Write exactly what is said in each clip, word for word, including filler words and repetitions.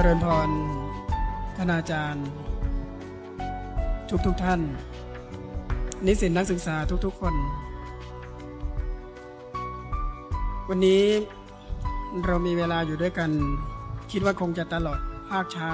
ริญพรท่านอาจารย์ทุกทุกท่านนิสิตนักศึกษาทุกๆคนวันนี้เรามีเวลาอยู่ด้วยกันคิดว่าคงจะตลอดภาคเช้า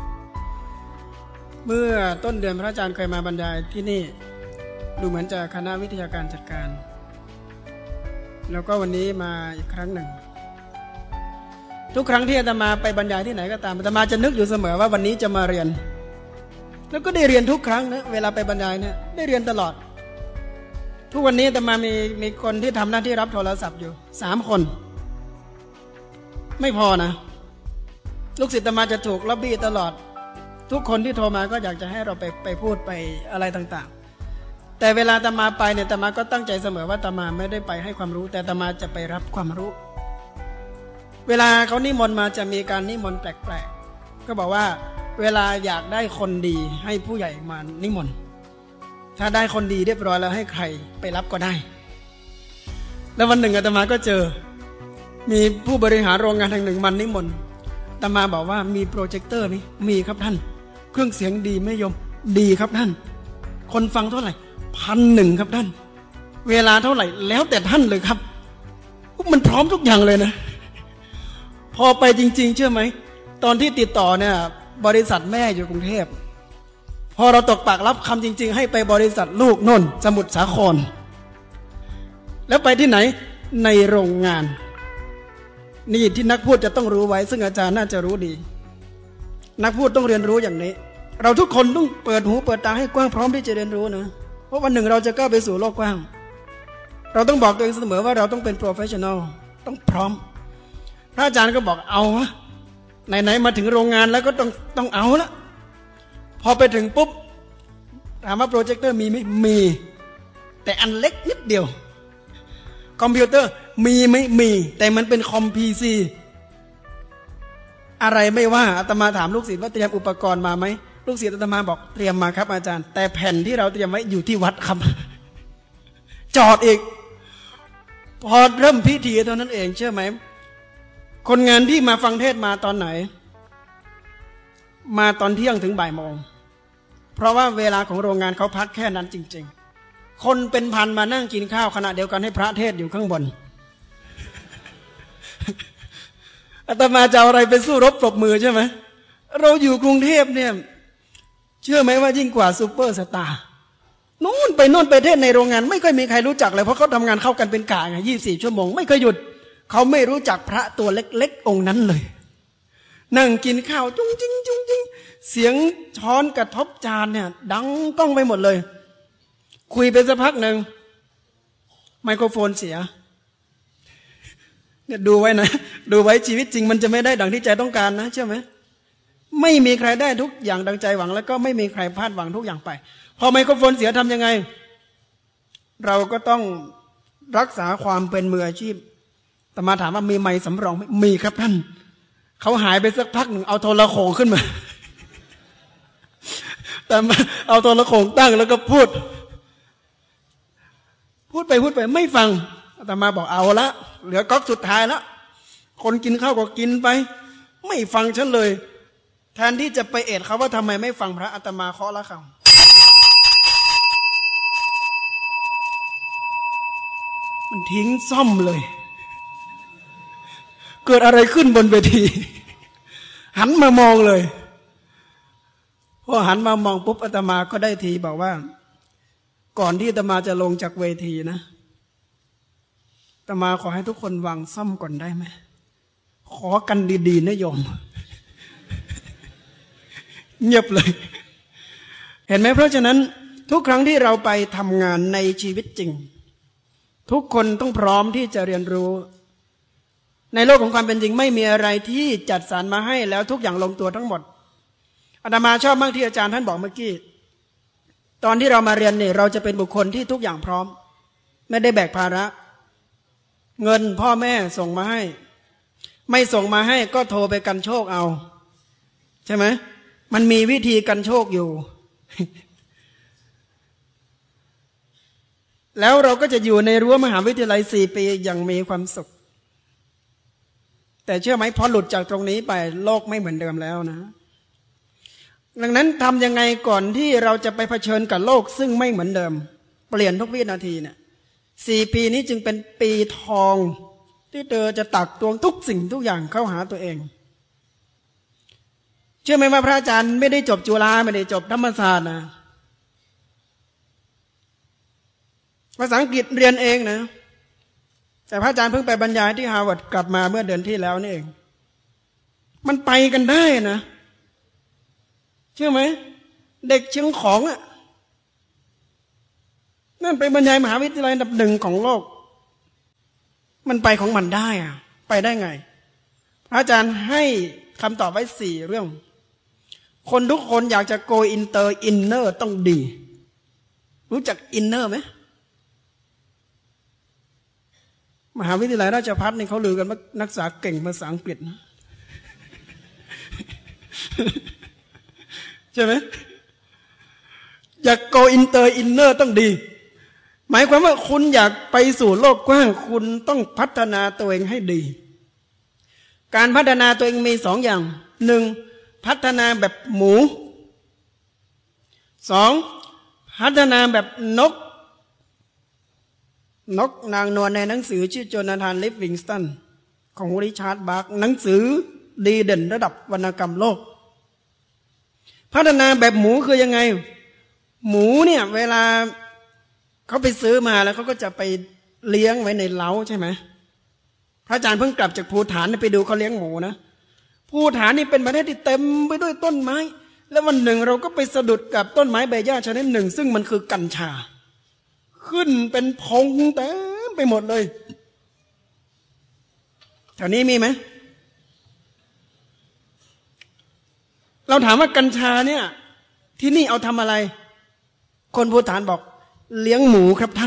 เมื่อต้นเดือนพระอาจารย์เคยมาบรรยายที่นี่ดูเหมือนจะคณะวิทยาการจัดการแล้วก็วันนี้มาอีกครั้งหนึ่งทุกครั้งที่อาตมาไปบรรยายที่ไหนก็ตามอาตมาจะนึกอยู่เสมอว่าวันนี้จะมาเรียนแล้วก็ได้เรียนทุกครั้งนะเวลาไปบรรยายเนี่ยได้เรียนตลอดทุกวันนี้อาตมามีมีคนที่ทำหน้าที่รับโทรศัพท์อยู่สามคนไม่พอนะลูกศิษย์อาตมาจะถูกล็อบบี้ตลอดทุกคนที่โทรมาก็อยากจะให้เราไปไปพูดไปอะไรต่างๆแต่เวลาอาตมาไปเนี่ยอาตมาก็ตั้งใจเสมอว่าอาตมาไม่ได้ไปให้ความรู้แต่อาตมาจะไปรับความรู้เวลาเขานิมนต์มาจะมีการนิมนต์แปลกๆก็บอกว่าเวลาอยากได้คนดีให้ผู้ใหญ่มานิมนต์ถ้าได้คนดีเรียบร้อยแล้วให้ใครไปรับก็ได้แล้ววันหนึ่งอาตมาก็เจอมีผู้บริหารโรงงานแห่งหนึ่งมันนิมนต์อาตมาบอกว่ามีโปรเจคเตอร์ไหมมีครับท่านเครื่องเสียงดีไหมโยมดีครับท่านคนฟังเท่าไหร่พันหนึ่งครับท่านเวลาเท่าไหร่แล้วแต่ท่านเลยครับมันพร้อมทุกอย่างเลยนะพอไปจริงๆเชื่อไหมตอนที่ติดต่อเนี่ยบริษัทแม่อยู่กรุงเทพพอเราตกปากรับคำจริงๆให้ไปบริษัทลูกโน่นสมุทรสาครแล้วไปที่ไหนในโรงงานนี่ที่นักพูดจะต้องรู้ไว้ซึ่งอาจารย์น่าจะรู้ดีนักพูดต้องเรียนรู้อย่างนี้เราทุกคนต้องเปิดหูเปิดตาให้กว้างพร้อมที่จะเรียนรู้นะเพราะวันหนึ่งเราจะก้าวไปสู่โลกกว้างเราต้องบอกตัวเองเสมอว่าเราต้องเป็นโปรเฟชชั่นอลต้องพร้อมพระอาจารย์ก็บอกเอาวะไหนๆมาถึงโรงงานแล้วก็ต้องต้องเอาละพอไปถึงปุ๊บถามว่าโปรเจคเตอร์มีไหมมีแต่อันเล็กนิดเดียวคอมพิวเตอร์มีไหมมีแต่มันเป็นคอมพีซีอะไรไม่ว่าอาตมาถามลูกศิษย์ว่าเตรียมอุปกรณ์มาไหมลูกศิษย์อาตมาบอกเตรียมมาครับอาจารย์แต่แผ่นที่เราเตรียมไว้อยู่ที่วัดครับจอดอีกพอเริ่มพิธีเท่านั้นเองเชื่อไหมคนงานที่มาฟังเทศมาตอนไหนมาตอนเที่ยงถึงบ่ายโมงเพราะว่าเวลาของโรงงานเขาพักแค่นั้นจริงๆคนเป็นพันมานั่งกินข้าวขณะเดียวกันให้พระเทศอยู่ข้างบน อาตมาจะเอาอะไรไปสู้รบปรบมือใช่ไหมเราอยู่กรุงเทพเนี่ยเชื่อไหมว่ายิ่งกว่าซูเปอร์สตาร์นู่นไปนู่นไปเทศในโรงงานไม่ค่อยมีใครรู้จักเลยเพราะเขาทำงานเข้ากันเป็นกะไงยี่สิบสี่ชั่วโมงไม่เคยหยุดเขาไม่รู้จักพระตัวเล็กๆองค์นั้นเลยนั่งกินข้าวจุ้งจิ้งจุ้งจิ้งเสียงช้อนกระทบจานเนี่ยดังก้องไปหมดเลยคุยไปสักพักหนึ่งไมโครโฟนเสียเนี่ยดูไว้นะดูไว้ชีวิตจริงมันจะไม่ได้ดังที่ใจต้องการนะเชื่อไหมไม่มีใครได้ทุกอย่างดังใจหวังแล้วก็ไม่มีใครพลาดหวังทุกอย่างไปพอไมโครโฟนเสียทำยังไงเราก็ต้องรักษาความเป็นมืออาชีพแต่มาถามว่ามีไมค์สำรองไหมมีครับท่านเขาหายไปสักพักหนึ่งเอาโทรโข่งขึ้นมาแต่เอาโทรโข่งตั้งแล้วก็พูดพูดไปพูดไปไม่ฟังอาตมาบอกเอาละเหลือก๊อกสุดท้ายแล้วคนกินข้าวก็กินไปไม่ฟังฉันเลยแทนที่จะไปเอ็ดเขาว่าทำไมไม่ฟังพระอาตมาเคาะละคำมันทิ้งซ่อมเลยเกิดอะไรขึ้นบนเวทีหันมามองเลยพอหันมามองปุ๊บอาตมาก็ได้ทีบอกว่าก่อนที่อาตมาจะลงจากเวทีนะอาตมาขอให้ทุกคนวางซ่อมก่อนได้ไหมขอกันดีๆนะโยมเงียบเลยเห็นไหมเพราะฉะนั้นทุกครั้งที่เราไปทำงานในชีวิตจริงทุกคนต้องพร้อมที่จะเรียนรู้ในโลกของความเป็นจริงไม่มีอะไรที่จัดสรรมาให้แล้วทุกอย่างลงตัวทั้งหมดอาตมาชอบมากที่อาจารย์ท่านบอกเมื่อกี้ตอนที่เรามาเรียนเนี่ยเราจะเป็นบุคคลที่ทุกอย่างพร้อมไม่ได้แบกภาระเงินพ่อแม่ส่งมาให้ไม่ส่งมาให้ก็โทรไปกันโชคเอาใช่ไหมมันมีวิธีกันโชคอยู่ แล้วเราก็จะอยู่ในรั้วมหาวิทยาลัยสี่ปีอย่างมีความสุขแต่เชื่อไหมพอหลุดจากตรงนี้ไปโลกไม่เหมือนเดิมแล้วนะดังนั้นทำยังไงก่อนที่เราจะไปเผชิญกับโลกซึ่งไม่เหมือนเดิมเปลี่ยนทุกวินาทีเนี่ยสี่ปีนี้จึงเป็นปีทองที่เธอจะตักตวงทุกสิ่งทุกอย่างเข้าหาตัวเองเชื่อไหมว่าพระอาจารย์ไม่ได้จบจุฬาไม่ได้จบธรรมศาสตร์นะภาษาอังกฤษเรียนเองนะแต่พระอาจารย์เพิ่งไปบรรยายที่ฮาร์วาร์ดกลับมาเมื่อเดือนที่แล้วนี่เองมันไปกันได้นะเชื่อไหมเด็กเชียงของอ่ะนั่นไปบรรยายมหาวิทยาลัยอันดับหนึ่งของโลกมันไปของมันได้อ่ะไปได้ไงพระอาจารย์ให้คำตอบไว้สี่เรื่องคนทุกคนอยากจะโกอินเตอร์อินเนอร์ต้องดีรู้จักอินเนอร์ไหมมหาวิทยาลัยราชภัฏนี่เขาลือกันว่านักศึกษาเก่งภาษาอังกฤษนะใช่ไหมอยากโกอินเตอร์อินเนอร์ต้องดีหมายความว่าคุณอยากไปสู่โลกกว้างคุณต้องพัฒนาตัวเองให้ดีการพัฒนาตัวเองมีสองอย่างหนึ่งพัฒนาแบบหมูสองพัฒนาแบบนกนกนางนวลในหนังสือชื่อโจนาธานลิฟวิงสตันของริชาร์ดบาร์กหนังสือดีเด่นระดับวรรณกรรมโลกพัฒนาแบบหมูคือยังไงหมูเนี่ยเวลาเขาไปซื้อมาแล้วเขาก็จะไปเลี้ยงไว้ในเล้าใช่ไหมพระอาจารย์เพิ่งกลับจากภูฐานไปดูเขาเลี้ยงหมูนะภูฐานนี่เป็นประเทศที่เต็มไปด้วยต้นไม้แล้ววันหนึ่งเราก็ไปสะดุดกับต้นไม้ใบหญ้าชนิดหนึ่งซึ่งมันคือกัญชาขึ้นเป็นพงเต็มไปหมดเลยแถวนี้มีไหมเราถามว่ากัญชาเนี่ยที่นี่เอาทำอะไรคนภูฐานบอกเลี้ยงหมูครับท่าน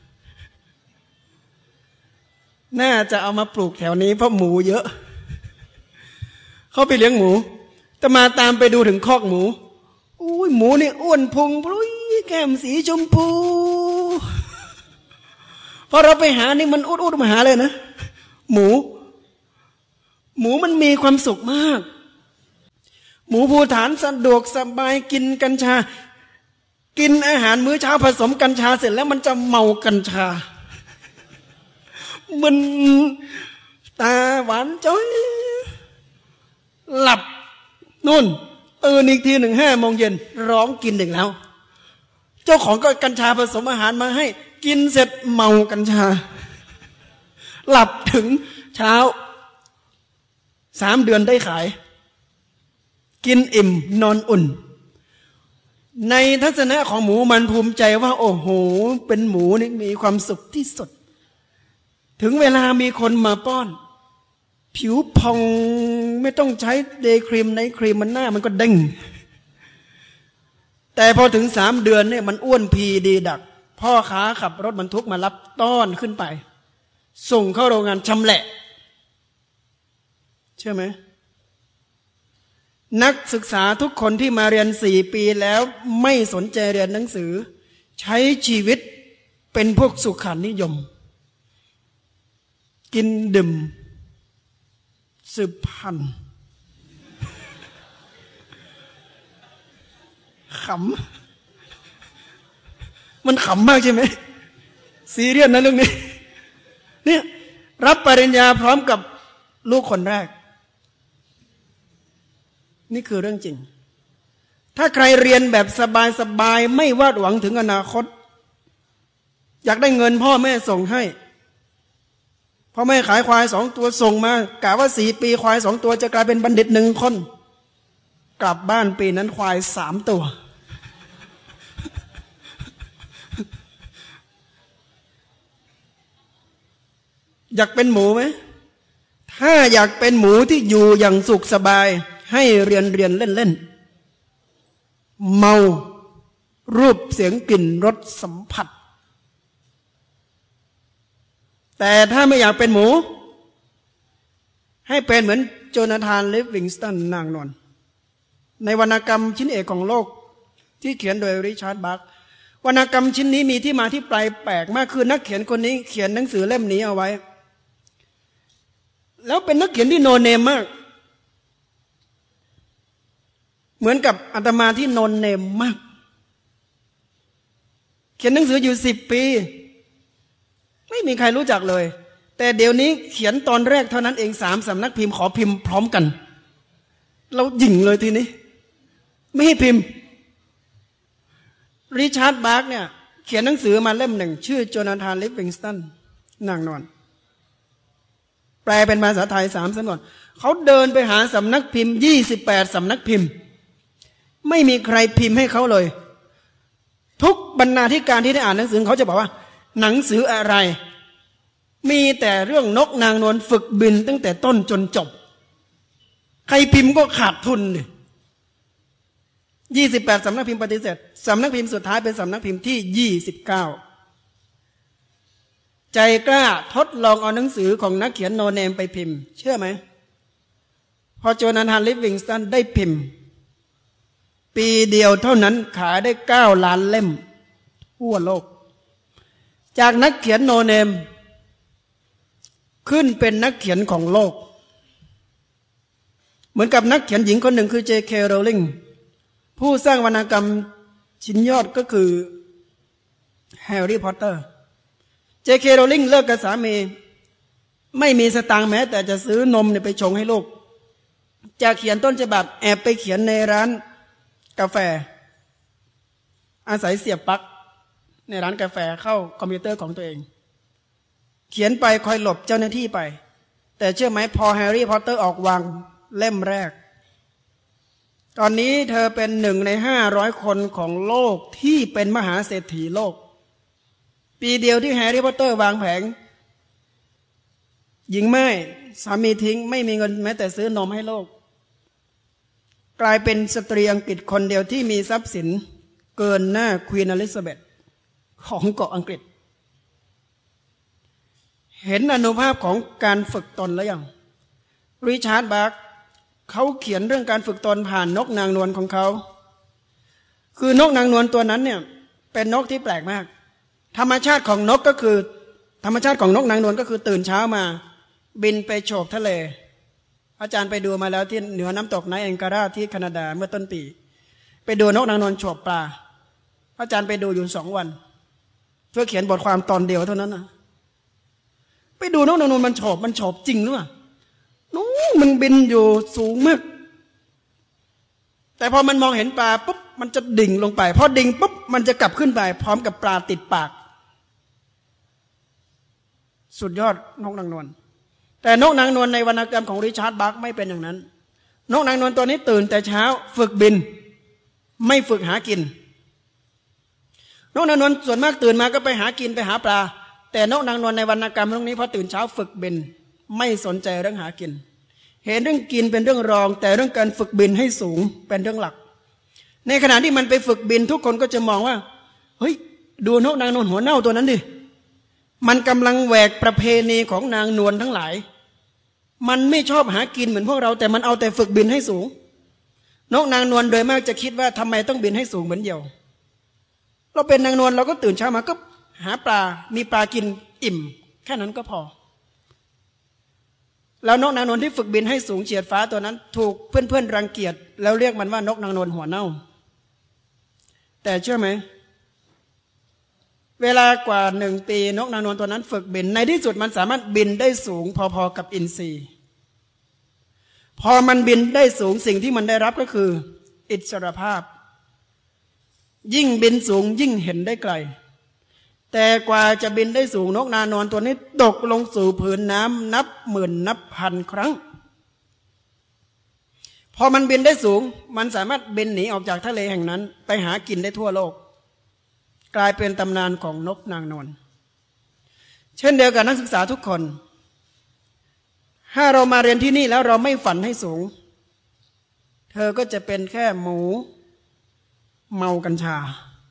น่าจะเอามาปลูกแถวนี้เพราะหมูเยอะเขาไปเลี้ยงหมูแต่มาตามไปดูถึงคอกหมูอุ้ยหมูนี่อ้วนพุงปุ้ยแก้มสีชมพูพอเราไปหานี่มันอุดอุดมาหาเลยนะหมูหมูมันมีความสุขมากหมูภูฐานสะดวกสบายกินกัญชากินอาหารมื้อเช้าผสมกัญชาเสร็จแล้วมันจะเมากัญชามันตาหวานจ้อยหลับนู่นตื่นอีกทีหนึ่งห้าโมงเย็นร้องกินอีกแล้วเจ้าของก็กัญชาผสมอาหารมาให้กินเสร็จเมากัญชาหลับถึงเช้าสามเดือนได้ขายกินอิ่มนอนอุ่นในทัศนะของหมูมันภูมิใจว่าโอ้โหเป็นหมูนี่มีความสุขที่สุดถึงเวลามีคนมาป้อนผิวพองไม่ต้องใช้เดย์ครีมไนท์ครีมมันหน้ามันก็เด้งแต่พอถึงสามเดือนเนี่ยมันอ้วนพีดีดักพ่อค้าขับรถบรรทุกมารับต้อนขึ้นไปส่งเข้าโรงงานชำแหละเชื่อไหมนักศึกษาทุกคนที่มาเรียนสี่ปีแล้วไม่สนใจเรียนหนังสือใช้ชีวิตเป็นพวกสุขานิยมกินดื่มสืบพันธุ์ขำมันขำมากใช่ไหมซีเรียสนะเรื่องนี้เนี่ยรับปริญญาพร้อมกับลูกคนแรกนี่คือเรื่องจริงถ้าใครเรียนแบบสบายๆไม่วาดหวังถึงอนาคตอยากได้เงินพ่อแม่ส่งให้พ่อแม่ขายควายสองตัวส่งมากะว่าสี่ปีควายสองตัวจะกลายเป็นบัณฑิตหนึ่งคนกลับบ้านปีนั้นควายสามตัวอยากเป็นหมูไหมถ้าอยากเป็นหมูที่อยู่อย่างสุขสบายให้เรียนเรียนเล่นเล่นเมารูปเสียงกลิ่นรสสัมผัสแต่ถ้าไม่อยากเป็นหมูให้เป็นเหมือนโจนาธานลิฟวิงสตันนางนวลในวรรณกรรมชิ้นเอกของโลกที่เขียนโดยริชาร์ดบาร์กวรรณกรรมชิ้นนี้มีที่มาที่ไปแปลกมากคือนักเขียนคนนี้เขียนหนังสือเล่มนี้เอาไว้แล้วเป็นนักเขียนที่โนเนมมากเหมือนกับอาตมาที่โนเนมมากเขียนหนังสืออยู่สิบปีไม่มีใครรู้จักเลยแต่เดี๋ยวนี้เขียนตอนแรกเท่านั้นเองสามสำนักพิมพ์ขอพิมพ์พร้อมกันเราหยิ่งเลยทีนี้ไม่ให้พิมพ์ริชาร์ดบาร์กเนี่ยเขียนหนังสือมาเล่มหนึ่งชื่อโจนาธานลิฟวิงสตันนางนอนแปลเป็นภาษาไทยสามสำนวนเขาเดินไปหาสำนักพิมพ์ยี่สิบแปดสำนักพิมพ์ไม่มีใครพิมพ์ให้เขาเลยทุกบรรณาธิการที่ได้อ่านหนังสือเขาจะบอกว่าหนังสืออะไรมีแต่เรื่องนกนางนวลฝึกบินตั้งแต่ต้นจนจบใครพิมพ์ก็ขาดทุนเลยยี่สิบแปดสำนักพิมพ์ปฏิเสธสำนักพิมพ์สุดท้ายเป็นสำนักพิมพ์ที่ยี่สิบเก้าใจกล้าทดลองเอาหนังสือของนักเขียนโนเนมไปพิมพ์เชื่อไหมพอโจนาธานลิฟวิงสตันได้พิมพ์ปีเดียวเท่านั้นขายได้เก้าล้านเล่มทั่วโลกจากนักเขียนโนเนมขึ้นเป็นนักเขียนของโลกเหมือนกับนักเขียนหญิงคนหนึ่งคือ เจ เค Rowling ผู้สร้างวรรณกรรมชิ้นยอดก็คือแฮร์รี่พอตเตอร์ เจ เค Rowling เลิกกับสามีไม่มีสตางค์แม้แต่จะซื้อนมเนี่ยไปชงให้ลูกจะเขียนต้นฉบับแอบไปเขียนในร้านกาแฟอาศัยเสียบปลั๊กในร้านกาแฟเข้าคอมพิวเตอร์ของตัวเองเขียนไปคอยหลบเจ้าหน้าที่ไปแต่เชื่อไหมพอแฮร์รี่พอตเตอร์ออกวางเล่มแรกตอนนี้เธอเป็นหนึ่งในห้าร้อยคนของโลกที่เป็นมหาเศรษฐีโลกปีเดียวที่แฮร์รี่พอตเตอร์วางแผงหญิงไม่สามีทิ้งไม่มีเงินแม้แต่ซื้อนมให้โลกกลายเป็นสตรีอังกฤษคนเดียวที่มีทรัพย์สินเกินหน้าควีนอลิซาเบธของเกาะอังกฤษเห็นอนุภาพของการฝึกตนแล้วยังริชาร์ดบาร์กเขาเขียนเรื่องการฝึกตนผ่านนกนางนวลของเขาคือนกนางนวลตัวนั้นเนี่ยเป็นนกที่แปลกมากธรรมชาติของนกก็คือธรรมชาติของนกนางนวลก็คือตื่นเช้ามาบินไปโฉบทะเลอาจารย์ไปดูมาแล้วที่เหนือน้ำตกไนแองการาที่แคนาดาเมื่อต้นปีไปดูนกนางนวลโฉบปลาอาจารย์ไปดูอยู่สองวันเพื่อเขียนบทความตอนเดียวเท่านั้นนะไปดูนกนางนวลมันโฉบมันโฉบจริงหรือเปล่านู้มันบินอยู่สูงมากแต่พอมันมองเห็นปลาปุ๊บมันจะดิ่งลงไปพอดิ่งปุ๊บมันจะกลับขึ้นไปพร้อมกับปลาติดปากสุดยอดนกนางนวลแต่นกนางนวลในวรรณกรรมของริชาร์ดบาร์กไม่เป็นอย่างนั้นนกนางนวลตัวนี้ตื่นแต่เช้าฝึกบินไม่ฝึกหากินนกนางนวลส่วนมากตื่นมาก็ไปหากินไปหาปลาแต่นกนางนวลในวรรณกรรมตรงนี้พอตื่นเช้าฝึกบินไม่สนใจเรื่องหากินเห็นเรื่องกินเป็นเรื่องรองแต่เรื่องการฝึกบินให้สูงเป็นเรื่องหลักในขณะที่มันไปฝึกบินทุกคนก็จะมองว่าเฮ้ยดูนกนางนวลหัวเน่าตัวนั้นดิมันกำลังแหวกประเพณีของนางนวลทั้งหลายมันไม่ชอบหากินเหมือนพวกเราแต่มันเอาแต่ฝึกบินให้สูงนกนางนวลโดยมากจะคิดว่าทำไมต้องบินให้สูงเหมือนเหยี่ยวเราเป็นนางนวลเราก็ตื่นเช้ามาก็หาปลามีปลากินอิ่มแค่นั้นก็พอแล้วนกนางนวลที่ฝึกบินให้สูงเฉียดฟ้าตัวนั้นถูกเพื่อนๆรังเกียจแล้วเรียกมันว่านกนางนวลหัวเน่าแต่เชื่อไหมเวลากว่าหนึ่งปีนกนางนวลตัวนั้นฝึกบินในที่สุดมันสามารถบินได้สูงพอๆกับอินทรีพอมันบินได้สูงสิ่งที่มันได้รับก็คืออิสรภาพยิ่งบินสูงยิ่งเห็นได้ไกลแต่กว่าจะบินได้สูงนกนางนวลตัวนี้ตกลงสู่ผืนน้ำนับหมื่นนับพันครั้งพอมันบินได้สูงมันสามารถบินหนีออกจากทะเลแห่งนั้นไปหากินได้ทั่วโลกกลายเป็นตำนานของนกนางนวลเช่นเดียวกับนักศึกษาทุกคนถ้าเรามาเรียนที่นี่แล้วเราไม่ฝันให้สูงเธอก็จะเป็นแค่หมูเมากัญชา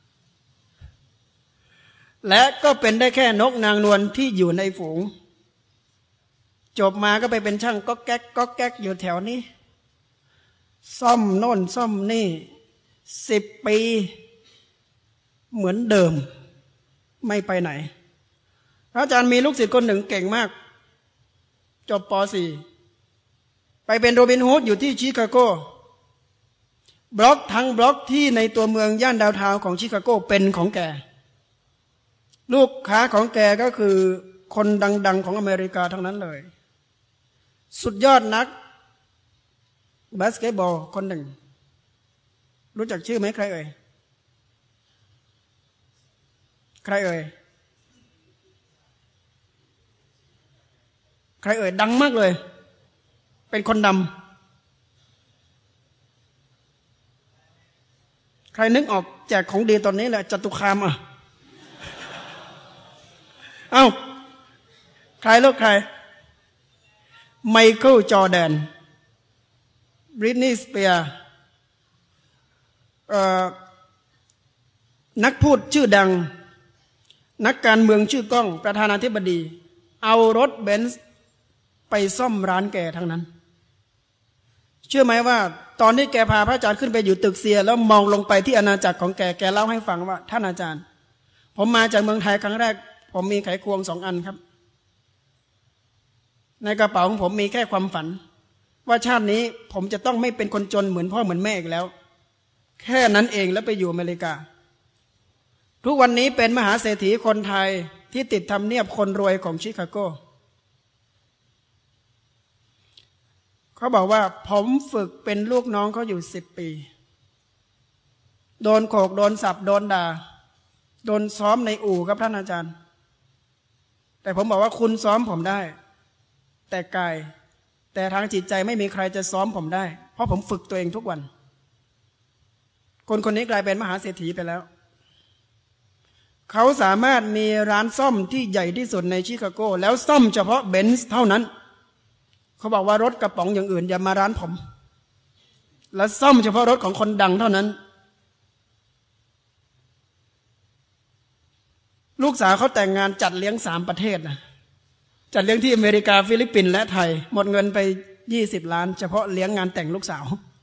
และก็เป็นได้แค่นกนางนวลที่อยู่ในฝูงจบมาก็ไปเป็นช่างก็แก๊กก็แก๊กอยู่แถวนี้ซ่อมโน่นซ่อมนี่สิบปีเหมือนเดิมไม่ไปไหนพระอาจารย์มีลูกศิษย์คนหนึ่งเก่งมากจบป .สี่ ไปเป็นโรบินฮูดอยู่ที่ชิคาโกบล็อกทั้งบล็อกที่ในตัวเมืองย่านดาวน์ทาวน์ของชิคาโกเป็นของแกลูกค้าของแกก็คือคนดังๆของอเมริกาทั้งนั้นเลยสุดยอดนักบาสเกตบอลคนหนึ่งรู้จักชื่อไหมใครเอ่ยใครเอ่ยใครเอ่ยดังมากเลยเป็นคนดำใครนึกออกแจกของดีตอนนี้แหละจตุคามอ่ะเอ้าใครลูกใครไมเคิลจอร์แดนบริตนีย์สเปียร์นักพูดชื่อดังนักการเมืองชื่อก้องประธานาธิบดีเอารถเบนซ์ไปซ่อมร้านแกทั้งนั้นเชื่อไหมว่าตอนที่แกพาพระอาจารย์ขึ้นไปอยู่ตึกเซียแล้วมองลงไปที่อาณาจักรของแกแกเล่าให้ฟังว่าท่านอาจารย์ผมมาจากเมืองไทยครั้งแรกผมมีไขควงสองอันครับในกระเป๋าของผมมีแค่ความฝันว่าชาตินี้ผมจะต้องไม่เป็นคนจนเหมือนพ่อเหมือนแม่อีกแล้วแค่นั้นเองแล้วไปอยู่อเมริกาทุกวันนี้เป็นมหาเศรษฐีคนไทยที่ติดทำเนียบคนรวยของชิคาโกเขาบอกว่าผมฝึกเป็นลูกน้องเขาอยู่สิบปีโดนโขกโดนสับโดนด่าโดนซ้อมในอู่ครับท่านอาจารย์แต่ผมบอกว่าคุณซ้อมผมได้แต่กายแต่ทางจิตใจไม่มีใครจะซ้อมผมได้เพราะผมฝึกตัวเองทุกวันคนคนนี้กลายเป็นมหาเศรษฐีไปแล้วเขาสามารถมีร้านซ่อมที่ใหญ่ที่สุดในชิคาโกแล้วซ่อมเฉพาะเบนซ์เท่านั้นเขาบอกว่ารถกระป๋องอย่างอื่นอย่ามาร้านผมแล้วซ่อมเฉพาะรถของคนดังเท่านั้นลูกสาวเขาแต่งงานจัดเลี้ยงสามประเทศนะจัดเลี้ยงที่อเมริกาฟิลิปปินส์และไทยหมดเงินไปยี่สิบล้านเฉพาะเลี้ยงงานแต่งลูกสาว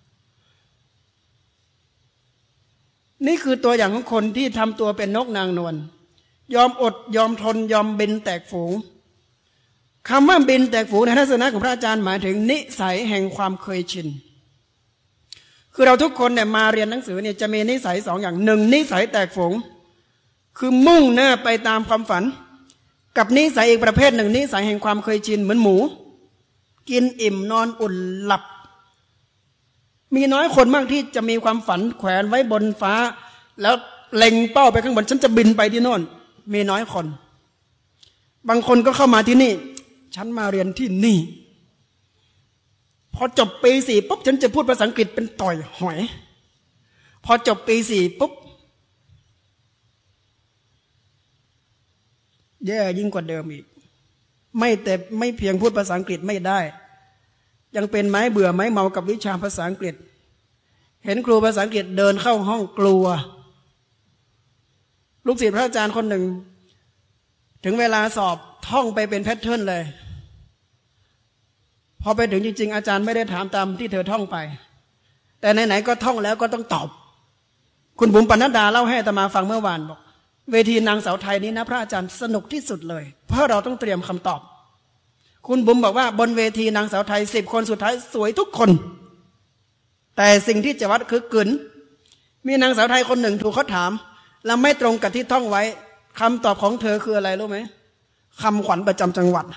นี่คือตัวอย่างของคนที่ทำตัวเป็นนกนางนวลยอมอดยอมทนยอมบินแตกฝูงคำว่าบินแตกฝูงในทัศนะของพระอาจารย์หมายถึงนิสัยแห่งความเคยชินคือเราทุกคนเนี่ยมาเรียนหนังสือเนี่ยจะมีนิสัยสองอย่างหนึ่งนิสัยแตกฝูงคือมุ่งหน้าไปตามความฝันกับนิสัยอีกประเภทหนึ่งนิสัยแห่งความเคยชินเหมือนหมูกินอิ่มนอนอุ่นหลับมีน้อยคนมากที่จะมีความฝันแขวนไว้บนฟ้าแล้วเล็งเป้าไปข้างบนฉันจะบินไปที่โน่นมีน้อยคนบางคนก็เข้ามาที่นี่ฉันมาเรียนที่นี่พอจบปีสี่ปุ๊บฉันจะพูดภาษาอังกฤษเป็นต่อยหอยพอจบปีสี่ปุ๊บแย่ยิ่งกว่าเดิมอีกไม่แต่ไม่เพียงพูดภาษาอังกฤษไม่ได้ยังเป็นไม้เบื่อไม้เมากับวิชาภาษาอังกฤษเห็นครูภาษาอังกฤษเดินเข้าห้องกลัวลูกศิษย์พระอาจารย์คนหนึ่งถึงเวลาสอบท่องไปเป็นแพทเทิร์นเลยพอไปถึงจริงๆอาจารย์ไม่ได้ถามตามที่เธอท่องไปแต่ไหนๆก็ท่องแล้วก็ต้องตอบคุณบุ๋มปนัดดาเล่าให้อาตมาฟังเมื่อวานบอกเวทีนางสาวไทยนี้นะพระอาจารย์สนุกที่สุดเลยเพราะเราต้องเตรียมคำตอบคุณบุ๋มบอกว่าบนเวทีนางสาวไทยสิบคนสุดท้ายสวยทุกคนแต่สิ่งที่จะวัดคือกึ๋นมีนางสาวไทยคนหนึ่งถูกเขาถามแล้วไม่ตรงกับที่ท่องไว้คำตอบของเธอคืออะไรรู้ไหมคำขวัญประจำจังหวัด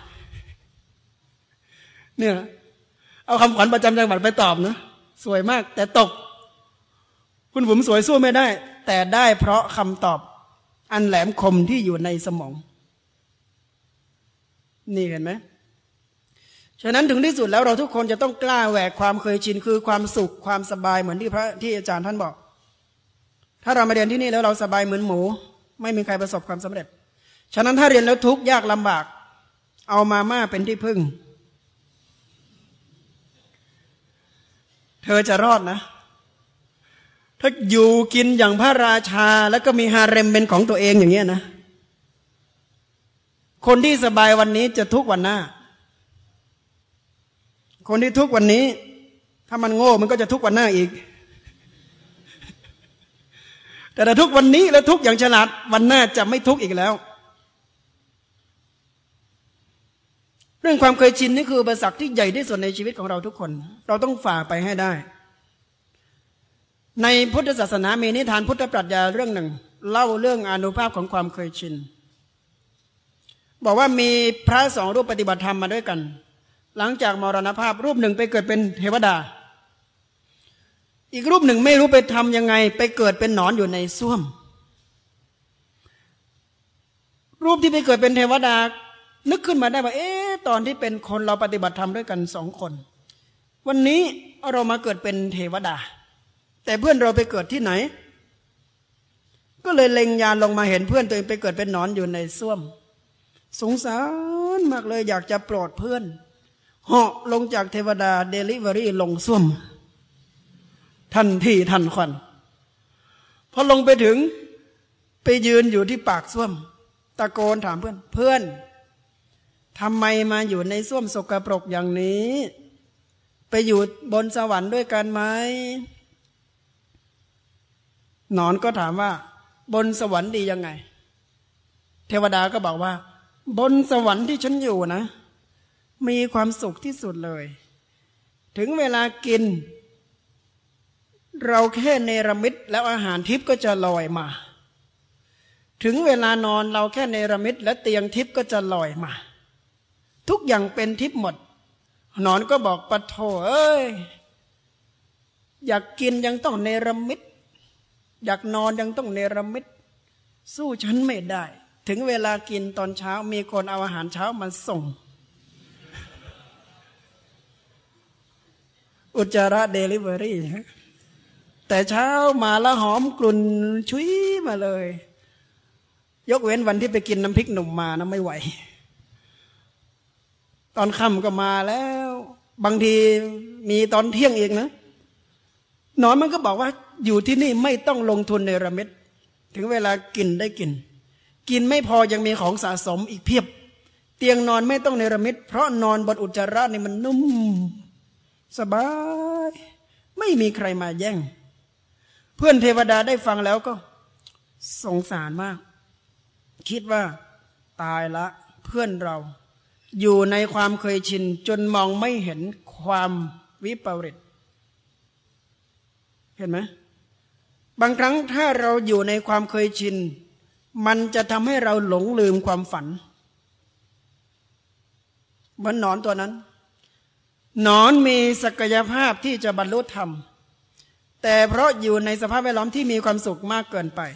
เนี่ยเอาคำขวัญประจำจังหวัดไปตอบนะสวยมากแต่ตกคุณบุ๋มสวยสู้ไม่ได้แต่ได้เพราะคำตอบอันแหลมคมที่อยู่ในสมองนี่เห็นไหมฉะนั้นถึงที่สุดแล้วเราทุกคนจะต้องกล้าแหวกความเคยชินคือความสุขความสบายเหมือนที่พระที่อาจารย์ท่านบอกถ้าเรามาเรียนที่นี่แล้วเราสบายเหมือนหมูไม่มีใครประสบความสำเร็จฉะนั้นถ้าเรียนแล้วทุกข์ยากลำบากเอามาม่าเป็นที่พึ่งเธอจะรอดนะถ้าอยู่กินอย่างพระราชาแล้วก็มีฮาเร็มเป็นของตัวเองอย่างเงี้ยนะคนที่สบายวันนี้จะทุกข์วันหน้าคนที่ทุกข์วันนี้ถ้ามันโง่มันก็จะทุกข์วันหน้าอีกแต่ถ้าทุกข์วันนี้แล้วทุกข์อย่างฉลาดวันหน้าจะไม่ทุกข์อีกแล้วเรื่องความเคยชินนี่คืออุปสรรคที่ใหญ่ที่สุดในชีวิตของเราทุกคนเราต้องฝ่าไปให้ได้ในพุทธศาสนามีนิทานพุทธปรัชญาเรื่องหนึ่งเล่าเรื่องอานุภาพของความเคยชินบอกว่ามีพระสองรูปปฏิบัติธรรมมาด้วยกันหลังจากมรณภาพรูปหนึ่งไปเกิดเป็นเทวดาอีกรูปหนึ่งไม่รู้ไปทำยังไงไปเกิดเป็นหนอนอยู่ในส้วมรูปที่ไปเกิดเป็นเทวดานึกขึ้นมาได้ว่าเอ๊ะตอนที่เป็นคนเราปฏิบัติธรรมด้วยกันสองคนวันนี้เรามาเกิดเป็นเทวดาแต่เพื่อนเราไปเกิดที่ไหนก็เลยเล็งยานลงมาเห็นเพื่อนตัวเองไปเกิดเป็นหนอนอยู่ในส้วมสงสารมากเลยอยากจะโปรดเพื่อนเหาะลงจากเทวดาเดลิเวอรี่ลงส้วมทันทีทันควันพอลงไปถึงไปยืนอยู่ที่ปากส้วมตะโกนถามเพื่อนเพื่อนทำไมมาอยู่ในส้วมสกปรกอย่างนี้ไปอยู่บนสวรรค์ด้วยกันไหมหนอนก็ถามว่าบนสวรรค์ดียังไงเทวดาก็บอกว่าบนสวรรค์ที่ฉันอยู่นะมีความสุขที่สุดเลยถึงเวลากินเราแค่เนรมิตแล้วอาหารทิพย์ก็จะลอยมาถึงเวลานอนเราแค่เนรมิตและเตียงทิพย์ก็จะลอยมาทุกอย่างเป็นทิพย์หมดหนอนก็บอกปะโถเอ้ยอยากกินยังต้องเนรมิตอยากนอนยังต้องเนรมิตสู้ฉันไม่ได้ถึงเวลากินตอนเช้ามีคนเอาอาหารเช้ามาส่งอุจจาระเดลิเวอรี่แต่เช้ามาแล้วหอมกลุ่นชุยมาเลยยกเว้นวันที่ไปกินน้ำพริกหนุ่มมานะไม่ไหวตอนค่ำก็มาแล้วบางทีมีตอนเที่ยงเองนะหนอนมันก็บอกว่าอยู่ที่นี่ไม่ต้องลงทุนเนรมิตถึงเวลากินได้กินกินไม่พอยังมีของสะสมอีกเพียบเตียงนอนไม่ต้องเนรมิตเพราะนอนบนอุจจาระนี่มันนุ่มสบายไม่มีใครมาแย่งเพื่อนเทวดาได้ฟังแล้วก็สงสารมากคิดว่าตายละเพื่อนเราอยู่ในความเคยชินจนมองไม่เห็นความวิปริตเห็นไหมบางครั้งถ้าเราอยู่ในความเคยชินมันจะทำให้เราหลงลืมความฝันเหมือนหนอนตัวนั้นหนอนมีศักยภาพที่จะบรรลุธรรมแต่เพราะอยู่ในสภาพแวดล้อมที่มีความสุขมากเกินไป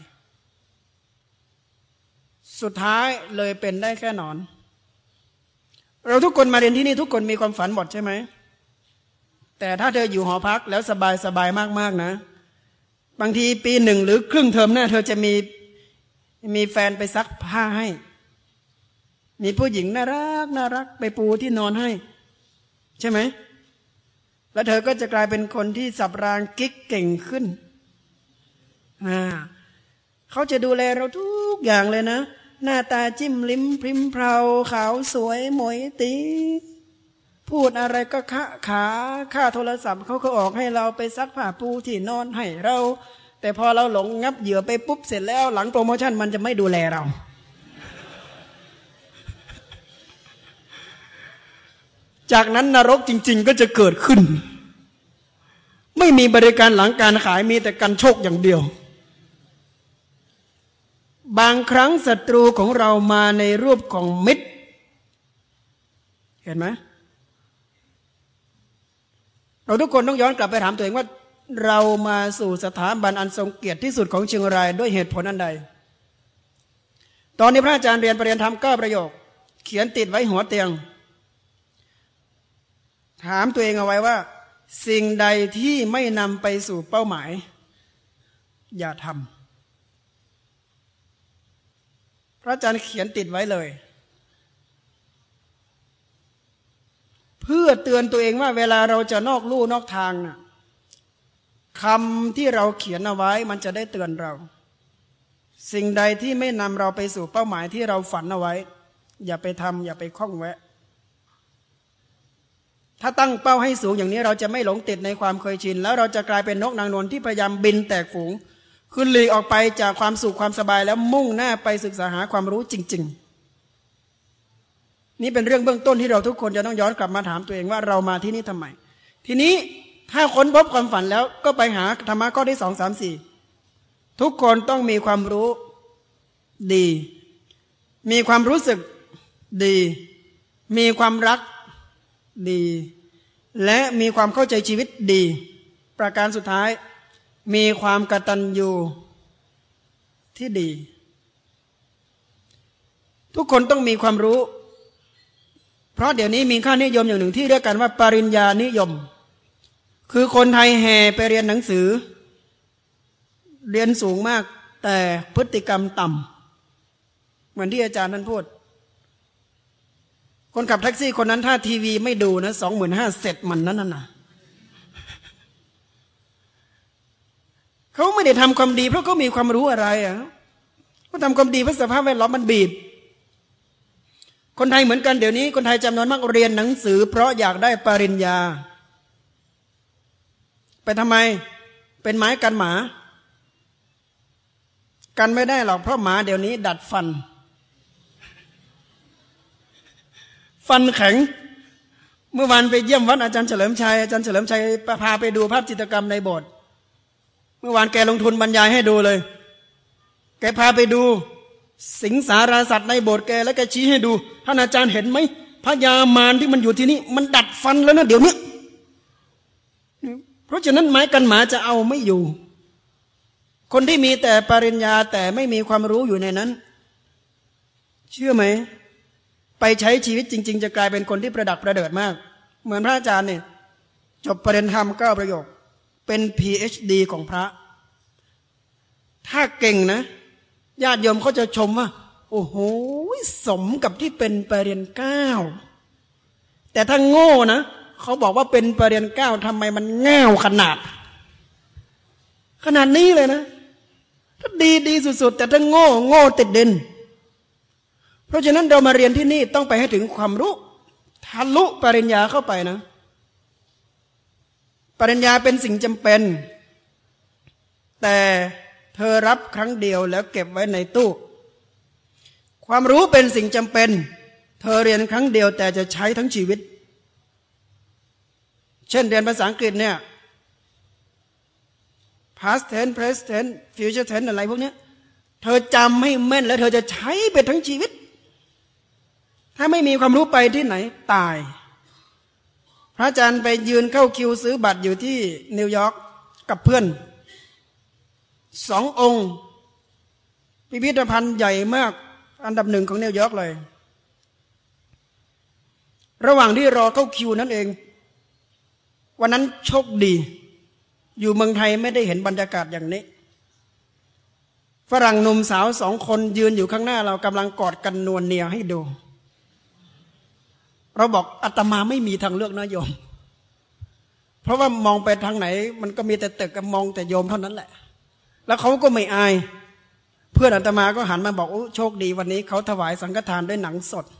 สุดท้ายเลยเป็นได้แค่หนอนเราทุกคนมาเรียนที่นี่ทุกคนมีความฝันหมดใช่ไหมแต่ถ้าเธออยู่หอพักแล้วสบายสบายมากๆนะบางทีปีหนึ่งหรือครึ่งเทอมหน้าเธอจะมีมีแฟนไปซักผ้าให้มีผู้หญิงน่ารักน่ารักไปปูที่นอนให้ใช่ไหมแล้วเธอก็จะกลายเป็นคนที่สับรางกิ๊กเก่งขึ้นอ่าเขาจะดูแลเราทุกอย่างเลยนะหน้าตาจิ้มลิ้มพริมเพราขาวสวยหมวยตีพูดอะไรก็คะขาค่าโทรศัพท์เขาก็ออกให้เราไปซักผ้าปูที่นอนให้เราแต่พอเราหลงงับเหยื่อไปปุ๊บเสร็จแล้วหลังโปรโมชั่นมันจะไม่ดูแลเราจากนั้นนรกจริงๆก็จะเกิดขึ้นไม่มีบริการหลังการขายมีแต่การโชคอย่างเดียวบางครั้งศัตรูของเรามาในรูปของมิตรเห็นไหมเราทุกคนต้องย้อนกลับไปถามตัวเองว่าเรามาสู่สถาบันอันทรงเกียรติที่สุดของเชียงรายด้วยเหตุผลอันใดตอนนี้พระอาจารย์เรียนปริญญาธรรมเก้าประโยคเขียนติดไว้หัวเตียงถามตัวเองเอาไว้ว่าสิ่งใดที่ไม่นำไปสู่เป้าหมายอย่าทำพระอาจารย์เขียนติดไว้เลยเพื่อเตือนตัวเองว่าเวลาเราจะนอกลู่นอกทางน่ะคำที่เราเขียนเอาไว้มันจะได้เตือนเราสิ่งใดที่ไม่นำเราไปสู่เป้าหมายที่เราฝันเอาไว้อย่าไปทำอย่าไปคล้องแวะถ้าตั้งเป้าให้สูงอย่างนี้เราจะไม่หลงติดในความเคยชินแล้วเราจะกลายเป็นนกนางนวลที่พยายามบินแตกฝูงคือหลีกออกไปจากความสุขความสบายแล้วมุ่งหน้าไปศึกษาหาความรู้จริงนี่เป็นเรื่องเบื้องต้นที่เราทุกคนจะต้องย้อนกลับมาถามตัวเองว่าเรามาที่นี่ทำไมทีนี้ถ้าค้นพบความฝันแล้วก็ไปหาธรรมะข้อที่สองสามสี่ทุกคนต้องมีความรู้ดีมีความรู้สึกดีมีความรักดีและมีความเข้าใจชีวิตดีประการสุดท้ายมีความกตัญญูที่ดีทุกคนต้องมีความรู้เพราะเดี๋ยวนี้มีค่านิยมอย่างหนึ่งที่เรียกกันว่าปริญญานิยมคือคนไทยแห่ไปเรียนหนังสือเรียนสูงมากแต่พฤติกรรมต่ำเหมือนที่อาจารย์ท่านพูดคนขับแท็กซี่คนนั้นถ้าทีวีไม่ดูนะสองหมื่นห้าเสร็จมันนั้นน่ะเขาไม่ได้ทำความดีเพราะเขามีความรู้อะไรอ่ะเขาทำความดีเพราะสภาพแวดล้อมมันบีบคนไทยเหมือนกันเดี๋ยวนี้คนไทยจำนวนมากเรียนหนังสือเพราะอยากได้ปริญญาไปทำไมเป็นไม้กันหมากันไม่ได้หรอกเพราะหมาเดี๋ยวนี้ดัดฟันฟันแข็งเมื่อวานไปเยี่ยมวัดอาจารย์เฉลิมชัยอาจารย์เฉลิมชัยพาไปดูภาพจิตรกรรมในโบสถ์เมื่อวานแกลงทุนบรรยายให้ดูเลยแกพาไปดูสิงสาราสัตว์ในโบสถ์แกแล้วแกชี้ให้ดูท่านอาจารย์เห็นไหมพญามารที่มันอยู่ที่นี่มันดัดฟันแล้วนะเดี๋ยวนี้เพราะฉะนั้นไม้กันหมาจะเอาไม่อยู่คนที่มีแต่ปริญญาแต่ไม่มีความรู้อยู่ในนั้นเชื่อไหมไปใช้ชีวิตจริงๆจะกลายเป็นคนที่ประดักประเดิดมากเหมือนพระอาจารย์เนี่ยจบประเด็นธรรมเก้าประโยคเป็น พี เอช ดี ของพระถ้าเก่งนะญาติโยมเขาจะชมว่าโอ้โหสมกับที่เป็นปริญญาเก้าแต่ถ้าโง่นะเขาบอกว่าเป็นปริญญาเก้าทำไมมันง่าวขนาดขนาดนี้เลยนะถ้าดีดีสุดๆแต่ถ้าโง่โง่ติดดินเพราะฉะนั้นเรามาเรียนที่นี่ต้องไปให้ถึงความรู้ทะลุปริญญาเข้าไปนะปริญญาเป็นสิ่งจำเป็นแต่เธอรับครั้งเดียวแล้วเก็บไว้ในตู้ความรู้เป็นสิ่งจำเป็นเธอเรียนครั้งเดียวแต่จะใช้ทั้งชีวิตเช่นเรียนภาษาอังกฤษเนี่ย past tense present tense future tense อะไรพวกนี้เธอจำให้แม่นแล้วเธอจะใช้ไปทั้งชีวิตถ้าไม่มีความรู้ไปที่ไหนตายพระอาจารย์ไปยืนเข้าคิวซื้อบัตรอยู่ที่นิวยอร์กกับเพื่อนสององค์พิพิธภัณฑ์ใหญ่มากอันดับหนึ่งของนิวยอร์กเลยระหว่างที่รอเข้าคิวนั่นเองวันนั้นโชคดีอยู่เมืองไทยไม่ได้เห็นบรรยากาศอย่างนี้ฝรั่งหนุ่มสาวสองคนยืนอยู่ข้างหน้าเรากำลังกอดกันนวลเนียให้ดูเราบอกอาตมาไม่มีทางเลือกนะโยมเพราะว่ามองไปทางไหนมันก็มีแต่ตึกกับมองแต่โยมเท่านั้นแหละแล้วเขาก็ไม่อายเพื่อนอาตมาก็หันมาบอกโอ้โชคดีวันนี้เขาถวายสังฆทานด้วยหนังสด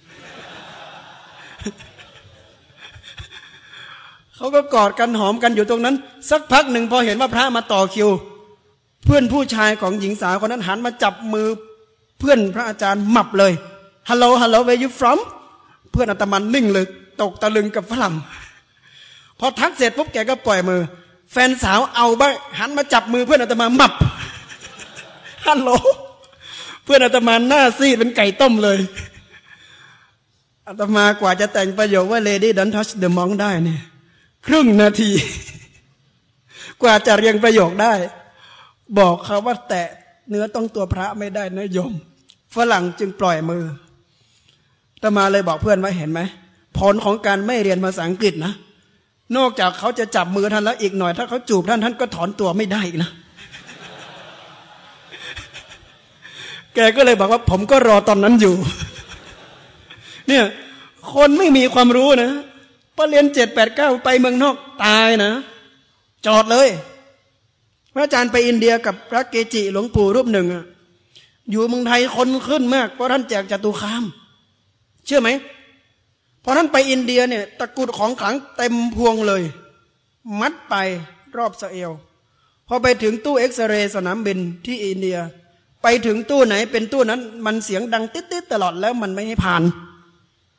เขาก็กอดกันหอมกันอยู่ตรงนั้นสักพักหนึ่งพอเห็นว่าพระมาต่อคิวเพื่อนผู้ชายของหญิงสาวคนนั้นหันมาจับมือเพื่อนพระอาจารย์หมับเลย Hello Hello where you from เพื่อนอาตมานิ่งเลยตกตะลึงกับฝรั่งพอทักเสร็จปุ๊บแกก็ปล่อยมือแฟนสาวเอาบ้างหันมาจับมือเพื่อนอาตมาหมับฮัลโหลเพื่อนอาตมาหน้าซีดเป็นไก่ต้มเลยอาตมากว่าจะแต่งประโยคว่า Lady don't touch the monk ได้เนี่ยครึ่งนาทีกว่าจะเรียงประโยคได้บอกเขาว่าแตะเนื้อต้องตัวพระไม่ได้นะโยมฝรั่งจึงปล่อยมืออาตมาเลยบอกเพื่อนว่าเห็นไหมผลของการไม่เรียนภาษาอังกฤษนะนอกจากเขาจะจับมือท่านแล้วอีกหน่อยถ้าเขาจูบท่านท่านก็ถอนตัวไม่ได้อีกนะแกก็เลยบอกว่าผมก็รอตอนนั้นอยู่เนี่ยคนไม่มีความรู้นะพอเรียนเจ็ดแปดเก้าไปเมืองนอกตายนะจอดเลยพระอาจารย์ไปอินเดียกับพระเกจิหลวงปู่รูปหนึ่งอยู่เมืองไทยคนขึ้นมากเพราะท่านแจกจตุคามเชื่อไหมพอท่านไปอินเดียเนี่ยตะกรุดของขลังเต็มพวงเลยมัดไปรอบสะเอวพอไปถึงตู้เอ็กซเรย์สนามบินที่อินเดียไปถึงตู้ไหนเป็นตู้นั้นมันเสียงดังติ๊ดๆตลอดแล้วมันไม่ให้ผ่าน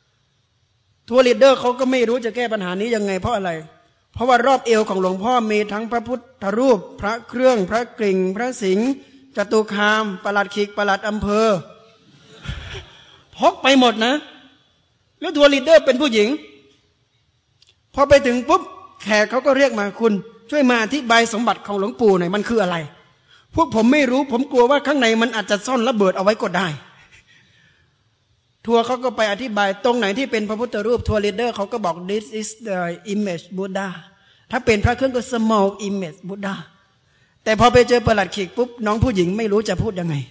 ทัวร์ลีดเดอร์เขาก็ไม่รู้จะแก้ปัญหานี้ยังไงเพราะอะไรเพราะว่ารอบเอวของหลวงพ่อมีทั้งพระพุทธรูปพระเครื่องพระกริ่งพระสิงห์จตุคามปลัดขิกปลัดอำเภอพกไปหมดนะแล้วทัวร์ลีดเดอร์เป็นผู้หญิงพอไปถึงปุ๊บแขกเขาก็เรียกมาคุณช่วยมาอธิบายสมบัติของหลวงปู่หน่อยมันคืออะไรพวกผมไม่รู้ผมกลัวว่าข้างในมันอาจจะซ่อนระเบิดเอาไว้ก็ได้ทัวร์เขาก็ไปอธิบายตรงไหนที่เป็นพระพุทธรูปทัวร์ลีดเดอร์เขาก็บอก this is the image Buddha ถ้าเป็นพระเครื่องก็ small image Buddha แต่พอไปเจอประหลัดขิกปุ๊บน้องผู้หญิงไม่รู้จะพูดยังไง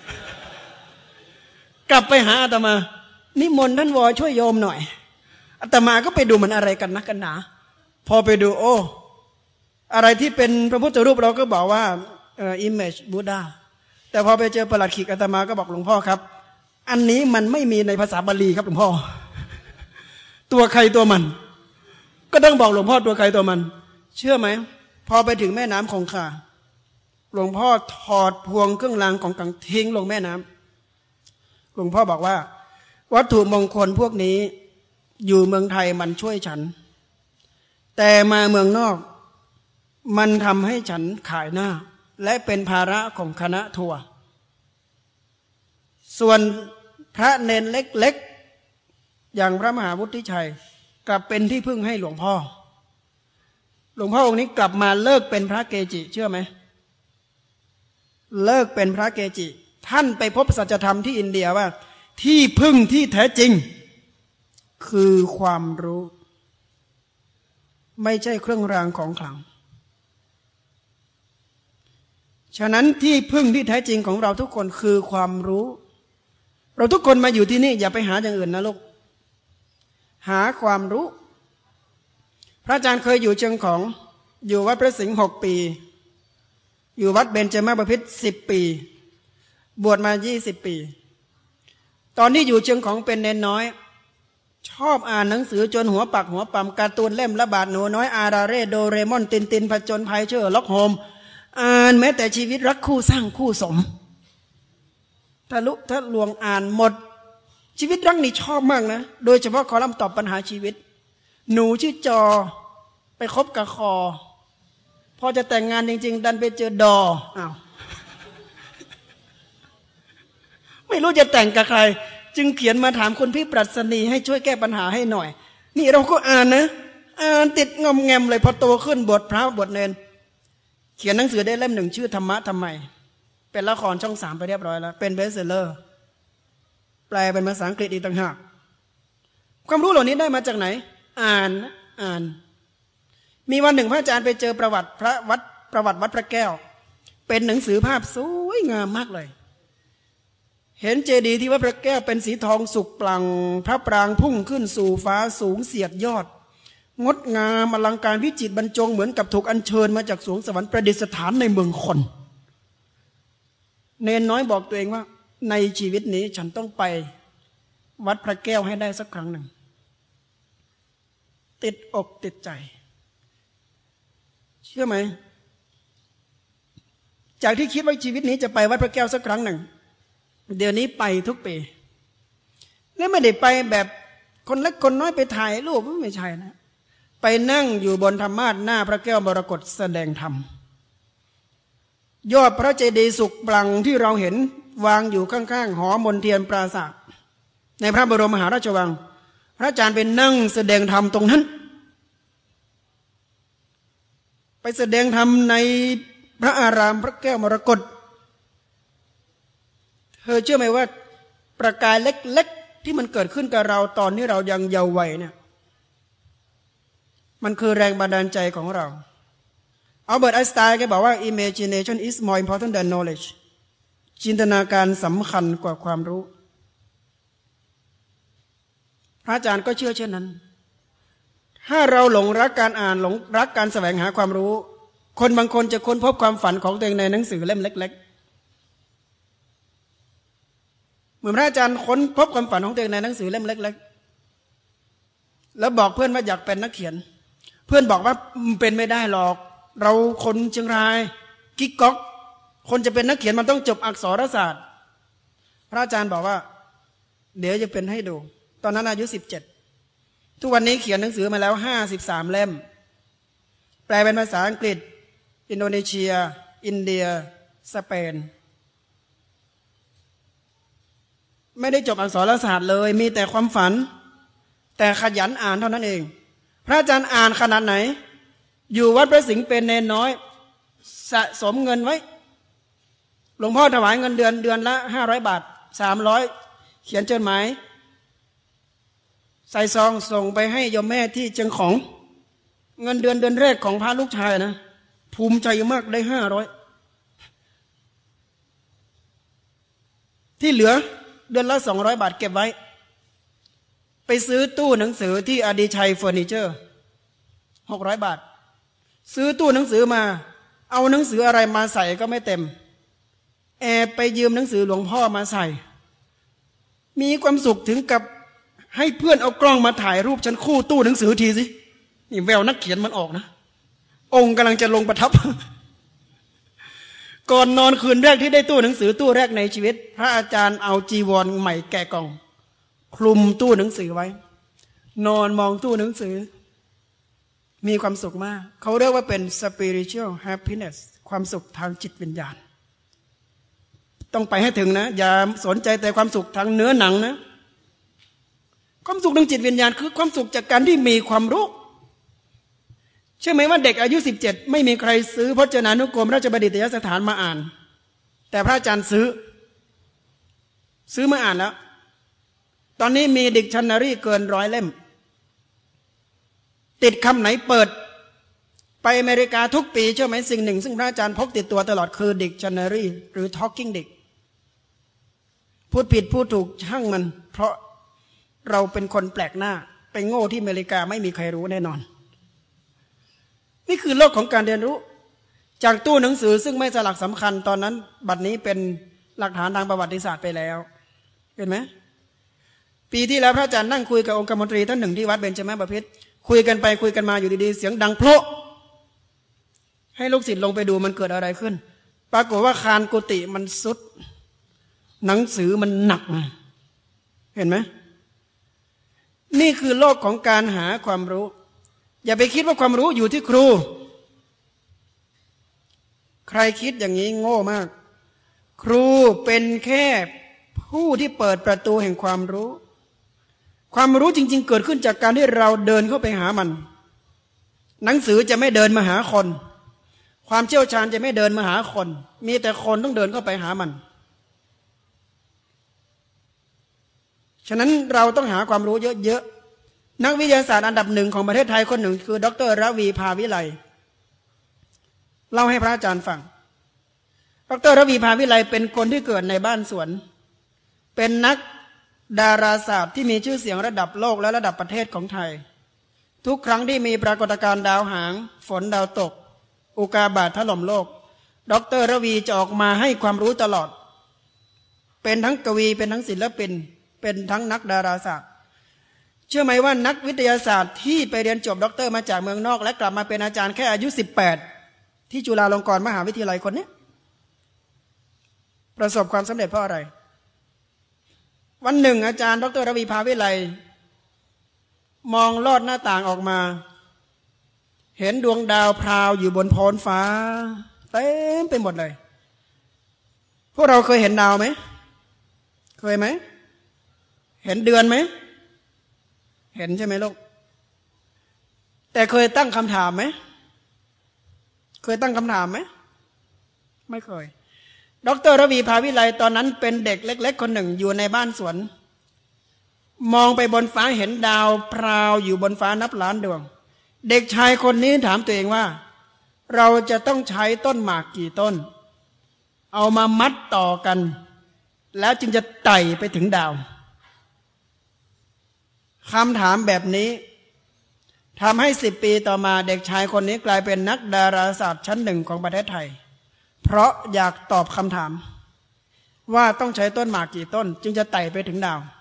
กลับไปหาอาตมานิมนต์ท่านวอช่วยโยมหน่อยอาตมาก็ไปดูมันอะไรกันนักกันหนาพอไปดูโอ้อะไรที่เป็นพระพุทธรูปเราก็บอกว่าเอ่อ image Buddha แต่พอไปเจอประหลัดขิกอาตมาก็บอกหลวงพ่อครับอันนี้มันไม่มีในภาษาบาลีครับหลวงพ่อตัวใครตัวมันก็ต้องบอกหลวงพ่อตัวใครตัวมันเชื่อไหมพอไปถึงแม่น้ำคงคาหลวงพ่อถอดพวงเครื่องรางของกลางทิ้งลงแม่น้ำหลวงพ่อบอกว่าวัตถุมงคลพวกนี้อยู่เมืองไทยมันช่วยฉันแต่มาเมืองนอกมันทำให้ฉันขายหน้าและเป็นภาระของคณะทัวร์ส่วนพระเนนเล็กๆอย่างพระมหาวุฒิชัยกลับเป็นที่พึ่งให้หลวงพ่อหลวงพ่อองค์นี้กลับมาเลิกเป็นพระเกจิเชื่อไหมเลิกเป็นพระเกจิท่านไปพบสัจธรรมที่อินเดียว่าที่พึ่งที่แท้จริงคือความรู้ไม่ใช่เครื่องรางของขลังฉะนั้นที่พึ่งที่แท้จริงของเราทุกคนคือความรู้เราทุกคนมาอยู่ที่นี่อย่าไปหาอย่างอื่นนะลูกหาความรู้พระอาจารย์เคยอยู่เชียงของอยู่วัดพระสิงห์หกปีอยู่วัดเบญจมาบพิตรสิบปีบวชมายี่สิบปีตอนนี้อยู่เชียงของเป็นเนนน้อยชอบอ่านหนังสือจนหัวปักหัวปั๊มการ์ตูนเล่มละบาทหนูน้อยอาราเร่โดเรมอนตินตินผจญภัยเชอร์ล็อกโฮมอ่านแม้แต่ชีวิตรักคู่สร้างคู่สมทะลุทะลวงอ่านหมดชีวิตรักนี่ชอบมากนะโดยเฉพาะคอลัมน์ตอบปัญหาชีวิตหนูชื่อจอไปคบกับคอพอจะแต่งงานจริงๆดันไปเจอดออ้าวไม่รู้จะแต่งกับใครจึงเขียนมาถามคุณพี่ปรัชนีให้ช่วยแก้ปัญหาให้หน่อยนี่เราก็อ่านนะอ่านติดงอมแงมเลยพอโตขึ้นบทพระบทเนนเขียนหนังสือได้เล่มหนึ่งชื่อธรรมะทำไมเป็นละครช่องสามไปเรียบร้อยแล้วเป็นเบสเซลเลอร์แปลเป็นภาษาอังกฤษอีกต่างหากความรู้เหล่านี้ได้มาจากไหนอ่านอ่านมีวันหนึ่งพระอาจารย์ไปเจอประวัติพระวัดประวัติวัดพระแก้วเป็นหนังสือภาพสวยงามมากเลยเห็นเจดีย์ที่วัดพระแก้วเป็นสีทองสุกปลั่งพระปรางพุ่งขึ้นสู่ฟ้าสูงเสียดยอดงดงามอลังการวิจิตรบรรจงเหมือนกับถูกอัญเชิญมาจากสวงสวรรค์ประดิษฐานในเมืองคนเนนน้อยบอกตัวเองว่าในชีวิตนี้ฉันต้องไปวัดพระแก้วให้ได้สักครั้งหนึ่งติดอกติดใจเชื่อไหมจากที่คิดว่าชีวิตนี้จะไปวัดพระแก้วสักครั้งหนึ่งเดี๋ยวนี้ไปทุกปีและไม่ได้ไปแบบคนเล็กคนน้อยไปถ่ายรูปไม่ใช่นะไปนั่งอยู่บนธรรมาสน์หน้าพระแก้วมรกตแสดงธรรมยอดพระเจดีย์สุกปลั่งที่เราเห็นวางอยู่ข้างๆหอมนเทียนปราสาทในพระบรมมหาราชวังพระอาจารย์ไปนั่งแสดงธรรมตรงนั้นไปแสดงธรรมในพระอารามพระแก้วมรกตเธอเชื่อไหมว่าประกายเล็กๆที่มันเกิดขึ้นกับเราตอนที่เรายังเยาว์วัยเนี่ยมันคือแรงบันดาลใจของเราอัลเบิร์ตไอน์สไตน์แกบอกว่า imagination is more important than knowledge จินตนาการสำคัญกว่าความรู้พระอาจารย์ก็เชื่อเช่นนั้นถ้าเราหลงรักการอ่านหลงรักการแสวงหาความรู้คนบางคนจะค้นพบความฝันของตัวเองในหนังสือเล่มเล็กๆเหมือนพระอาจารย์ค้นพบความฝันของตัวเองในหนังสือเล่มเล็กๆแล้วบอกเพื่อนว่าอยากเป็นนักเขียนเพื่อนบอกว่าเป็นไม่ได้หรอกเราคนเชียงรายกิ๊กก๊อกคนจะเป็นนักเขียนมันต้องจบอักษรศาสตร์พระอาจารย์บอกว่าเดี๋ยวจะเป็นให้ดูตอนนั้นอายุสิบเจ็ดทุกวันนี้เขียนหนังสือมาแล้วห้าสิบสามเล่มแปลเป็นภาษาอังกฤษอินโดนีเซียอินเดียสเปนไม่ได้จบอักษรศาสตร์เลยมีแต่ความฝันแต่ขยันอ่านเท่านั้นเองพระอาจารย์อ่านขนาดไหนอยู่วัดพระสิงห์เป็นเนนน้อยสะสมเงินไว้หลวงพ่อถวายเงินเดือนเดือนละห้าร้อยบาทสามร้อยเขียนจดหมายใส่ซองส่งไปให้โยมแม่ที่เชียงของเงินเดือนเดือนแรกของพระลูกชายนะภูมิใจมากได้ห้าร้อยที่เหลือเดือนละสองร้อยบาทเก็บไว้ไปซื้อตู้หนังสือที่อดีชัยเฟอร์นิเจอร์หกร้อยบาทซื้อตู้หนังสือมาเอาหนังสืออะไรมาใส่ก็ไม่เต็มแอบไปยืมหนังสือหลวงพ่อมาใส่มีความสุขถึงกับให้เพื่อนเอากล้องมาถ่ายรูปฉันคู่ตู้หนังสือทีสินี่แววนักเขียนมันออกนะองค์กำลังจะลงประทับ ก่อนนอนคืนแรกที่ได้ตู้หนังสือตู้แรกในชีวิตพระอาจารย์เอาจีวรใหม่แกะกล่องคลุมตู้หนังสือไว้นอนมองตู้หนังสือมีความสุขมากเขาเรียกว่าเป็น spiritual happiness ความสุขทางจิตวิญญาณต้องไปให้ถึงนะอย่าสนใจแต่ความสุขทางเนื้อหนังนะความสุขทางจิตวิญญาณคือความสุขจากการที่มีความรู้เชื่อไหมว่าเด็กอายุสิบเจ็ดไม่มีใครซื้อพจนานุกรมราชบัณฑิตยสถานมาอ่านแต่พระอาจารย์ซื้อซื้อมาอ่านแล้วตอนนี้มีดิกชันนารีเกินร้อยเล่มติดคำไหนเปิดไปอเมริกาทุกปีเชื่อไหมสิ่งหนึ่งซึ่งพระอาจารย์พกติดตัวตลอดคือดิกชันนารีหรือ talking dick พูดผิดพูดถูกช่างมันเพราะเราเป็นคนแปลกหน้าไปโง่ที่อเมริกาไม่มีใครรู้แน่นอนนี่คือโลกของการเรียนรู้จากตู้หนังสือซึ่งไม่สลักสำคัญตอนนั้นบัดนี้เป็นหลักฐานทางประวัติศาสตร์ไปแล้วเห็นไหมปีที่แล้วพระอาจารย์นั่งคุยกับองค์กรมนตรีท่านหนึ่งที่วัดเบญจมบพิตรคุยกันไปคุยกันมาอยู่ดีๆเสียงดังโพะให้ลูกศิษย์ลงไปดูมันเกิดอะไรขึ้นปรากฏว่าคานกุฏิมันสุดหนังสือมันหนักเห็นไหมนี่คือโลกของการหาความรู้อย่าไปคิดว่าความรู้อยู่ที่ครูใครคิดอย่างนี้โง่มากครูเป็นแค่ผู้ที่เปิดประตูแห่งความรู้ความรู้จริงๆเกิดขึ้นจากการที่เราเดินเข้าไปหามันหนังสือจะไม่เดินมาหาคนความเชี่ยวชาญจะไม่เดินมาหาคนมีแต่คนต้องเดินเข้าไปหามันฉะนั้นเราต้องหาความรู้เยอะๆนักวิทยาศาสตร์อันดับหนึ่งของประเทศไทยคนหนึ่งคือดร.ระวีภาวิไลเล่าให้พระอาจารย์ฟังดร.ระวีภาวิไลเป็นคนที่เกิดในบ้านสวนเป็นนักดาราศาสตร์ที่มีชื่อเสียงระดับโลกและระดับประเทศของไทยทุกครั้งที่มีปรากฏการณ์ดาวหางฝนดาวตกอุกาบาตถล่มโลกดร.ระวีจะออกมาให้ความรู้ตลอดเป็นทั้งกวีเป็นทั้งศิลปินเป็นทั้งนักดาราศาสตร์เชื่อไหมว่านักวิทยาศาสตร์ที่ไปเรียนจบด็อกเตอร์มาจากเมืองนอกและกลับมาเป็นอาจารย์แค่อายุสิบแปดที่จุฬาลงกรณ์มหาวิทยาลัยคนนี้ประสบความสำเร็จเพราะอะไรวันหนึ่งอาจารย์ดร.ระวีภาวิไลมองลอดหน้าต่างออกมาเห็นดวงดาวพราวอยู่บนโพ้นฟ้าเต็มไปหมดเลยพวกเราเคยเห็นดาวไหมเคยไหมเห็นเดือนไหมเห็นใช่ไหมลูกแต่เคยตั้งคำถามไหมเคยตั้งคำถามไหมไม่เคยดร.ระวีภาวิไลตอนนั้นเป็นเด็กเล็กๆคนหนึ่งอยู่ในบ้านสวนมองไปบนฟ้าเห็นดาวพราวอยู่บนฟ้านับล้านดวงเด็กชายคนนี้ถามตัวเองว่าเราจะต้องใช้ต้นหมากกี่ต้นเอามามัดต่อกันแล้วจึงจะไต่ไปถึงดาวคำถามแบบนี้ทำให้สิบปีต่อมาเด็กชายคนนี้กลายเป็นนักดาราศาสตร์ชั้นหนึ่งของประเทศไทยเพราะอยากตอบคำถามว่าต้องใช้ต้นหมากกี่ต้นจึงจะไต่ไปถึงดาว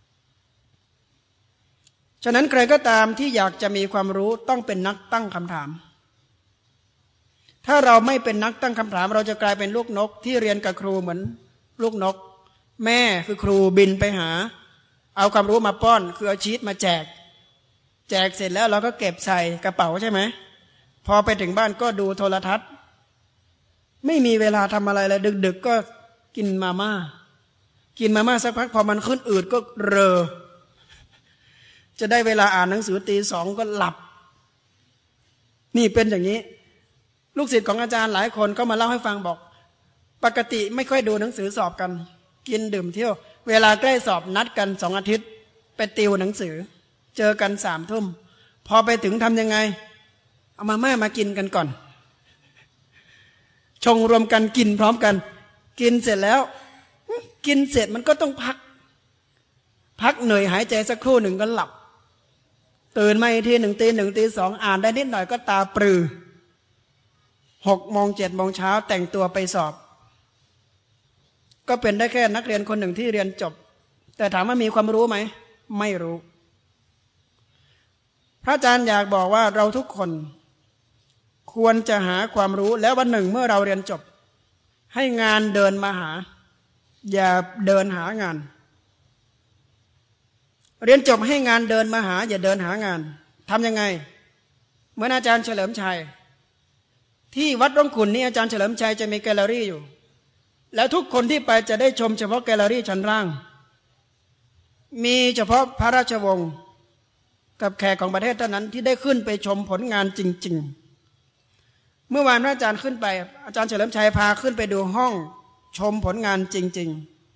ฉะนั้นใครก็ตามที่อยากจะมีความรู้ต้องเป็นนักตั้งคำถามถ้าเราไม่เป็นนักตั้งคำถามเราจะกลายเป็นลูกนกที่เรียนกับครูเหมือนลูกนกแม่คือครูบินไปหาเอาความรู้มาป้อนคือเอาชีทมาแจกแจกเสร็จแล้วเราก็เก็บใส่กระเป๋าใช่ไหมพอไปถึงบ้านก็ดูโทรทัศน์ไม่มีเวลาทำอะไรเลยดึกๆก็กินมาม่ากินมาม่าสักพักพอมันขึ้นอืดก็เรอจะได้เวลาอ่านหนังสือตีสองก็หลับนี่เป็นอย่างนี้ลูกศิษย์ของอาจารย์หลายคนก็มาเล่าให้ฟังบอกปกติไม่ค่อยดูหนังสือสอบกันกินดื่มเที่ยวเวลาใกล้สอบนัดกันสองอาทิตย์ไปติวหนังสือเจอกันสามทุ่มพอไปถึงทำยังไงเอามาม่ามากินกันก่อนชงรวมกันกินพร้อมกันกินเสร็จแล้วกินเสร็จมันก็ต้องพักพักเหนื่อยหายใจสักครู่หนึ่งก็หลับตื่นมาอีกทีหนึ่งตีหนึ่งตีสองอ่านได้นิดหน่อยก็ตาปรือหกโมงเจ็ดโมงเช้าแต่งตัวไปสอบก็เป็นได้แค่นักเรียนคนหนึ่งที่เรียนจบแต่ถามว่ามีความรู้ไหมไม่รู้พระอาจารย์อยากบอกว่าเราทุกคนควรจะหาความรู้แล้ววันหนึ่งเมื่อเราเรียนจบให้งานเดินมาหาอย่าเดินหางานเรียนจบให้งานเดินมาหาอย่าเดินหางานทำยังไงเหมือนอาจารย์เฉลิมชัยที่วัดร่องขุ่นนี่อาจารย์เฉลิมชัยจะมีแกลเลอรี่อยู่แล้วทุกคนที่ไปจะได้ชมเฉพาะแกลเลอรี่ชั้นล่างมีเฉพาะพระราชวงศ์กับแขกของประเทศเท่านั้นที่ได้ขึ้นไปชมผลงานจริงๆเมื่อวานพระอาจารย์ขึ้นไปอาจารย์เฉลิมชัยพาขึ้นไปดูห้องชมผลงานจริง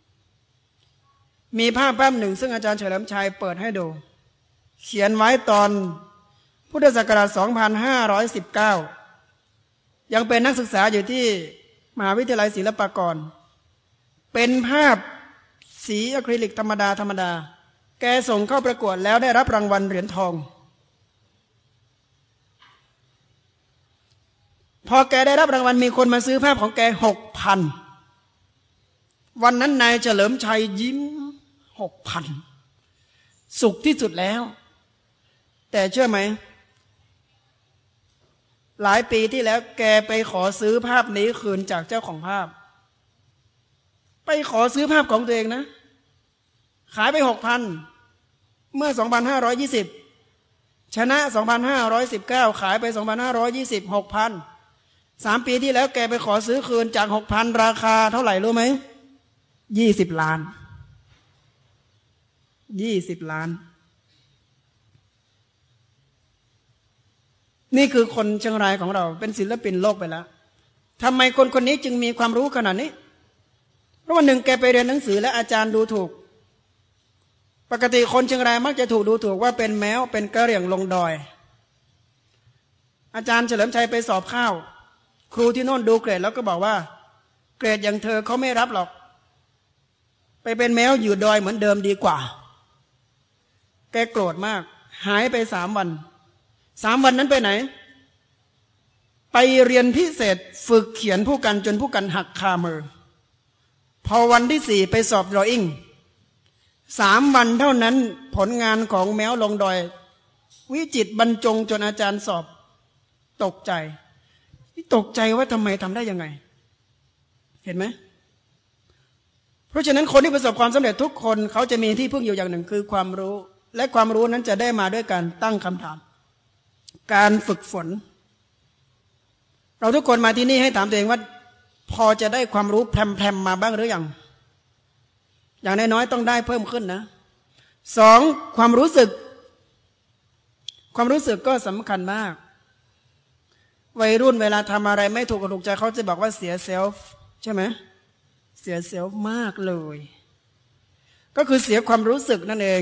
ๆมีภาพภาพหนึ่งซึ่งอาจารย์เฉลิมชัยเปิดให้ดูเขียนไว้ตอนพุทธศักราชสองพันห้าร้อยสิบเก้ายังเป็นนักศึกษาอยู่ที่มหาวิทยาลัยศิลปากรเป็นภาพสีอะคริลิกธรรมดาธรรมดาแกส่งเข้าประกวดแล้วได้รับรางวัลเหรียญทองพอแกได้รับรางวัลมีคนมาซื้อภาพของแกหกพันวันนั้นนายเฉลิมชัยยิ้มหกพันสุขที่สุดแล้วแต่เชื่อไหมหลายปีที่แล้วแกไปขอซื้อภาพนี้คืนจากเจ้าของภาพไปขอซื้อภาพของตัวเองนะขายไปหกพันเมื่อสองพันห้าร้อยยี่สิบชนะสองพันห้าร้อยสิบเก้าขายไปสองพันห้าร้อยยี่สิบหกพันสามปีที่แล้วแกไปขอซื้อคืนจากหกพันราคาเท่าไหร่รู้ไหมยี่สิบล้านยี่สิบล้านนี่คือคนเชียงรายของเราเป็นศิลปินโลกไปแล้วทำไมคนคนนี้จึงมีความรู้ขนาดนี้เพราะวันหนึ่งแกไปเรียนหนังสือและอาจารย์ดูถูกปกติคนเชียงรายมักจะถูกดูถูกว่าเป็นแมวเป็นกระเหรี่ยงลงดอยอาจารย์เฉลิมชัยไปสอบข้าวครูที่โน่นดูเกรดแล้วก็บอกว่าเกรดอย่างเธอเขาไม่รับหรอกไปเป็นแมวอยู่ดอยเหมือนเดิมดีกว่าแกโกรธมากหายไปสามวันสามวันนั้นไปไหนไปเรียนพิเศษฝึกเขียนผู้กันจนผู้กันหักคามือพอวันที่สี่ไปสอบดรออิ่งสามวันเท่านั้นผลงานของแมวลงดอยวิจิตรบรรจงจนอาจารย์สอบตกใจตกใจว่าทำไมทำได้ยังไงเห็นไหมเพราะฉะนั้นคนที่ประสบความสำเร็จทุกคนเขาจะมีที่พึ่งอยู่อย่างหนึ่งคือความรู้และความรู้นั้นจะได้มาด้วยการตั้งคำถามการฝึกฝนเราทุกคนมาที่นี่ให้ถามตัวเองว่าพอจะได้ความรู้แพร่มๆมาบ้างหรือยังอย่างน้อยๆต้องได้เพิ่มขึ้นนะสองความรู้สึกความรู้สึกก็สำคัญมากวัยรุ่นเวลาทำอะไรไม่ถูกกับถูกใจเขาจะบอกว่าเสียเซลฟ์ใช่ไหมเสียเซลฟ์มากเลยก็คือเสียความรู้สึกนั่นเอง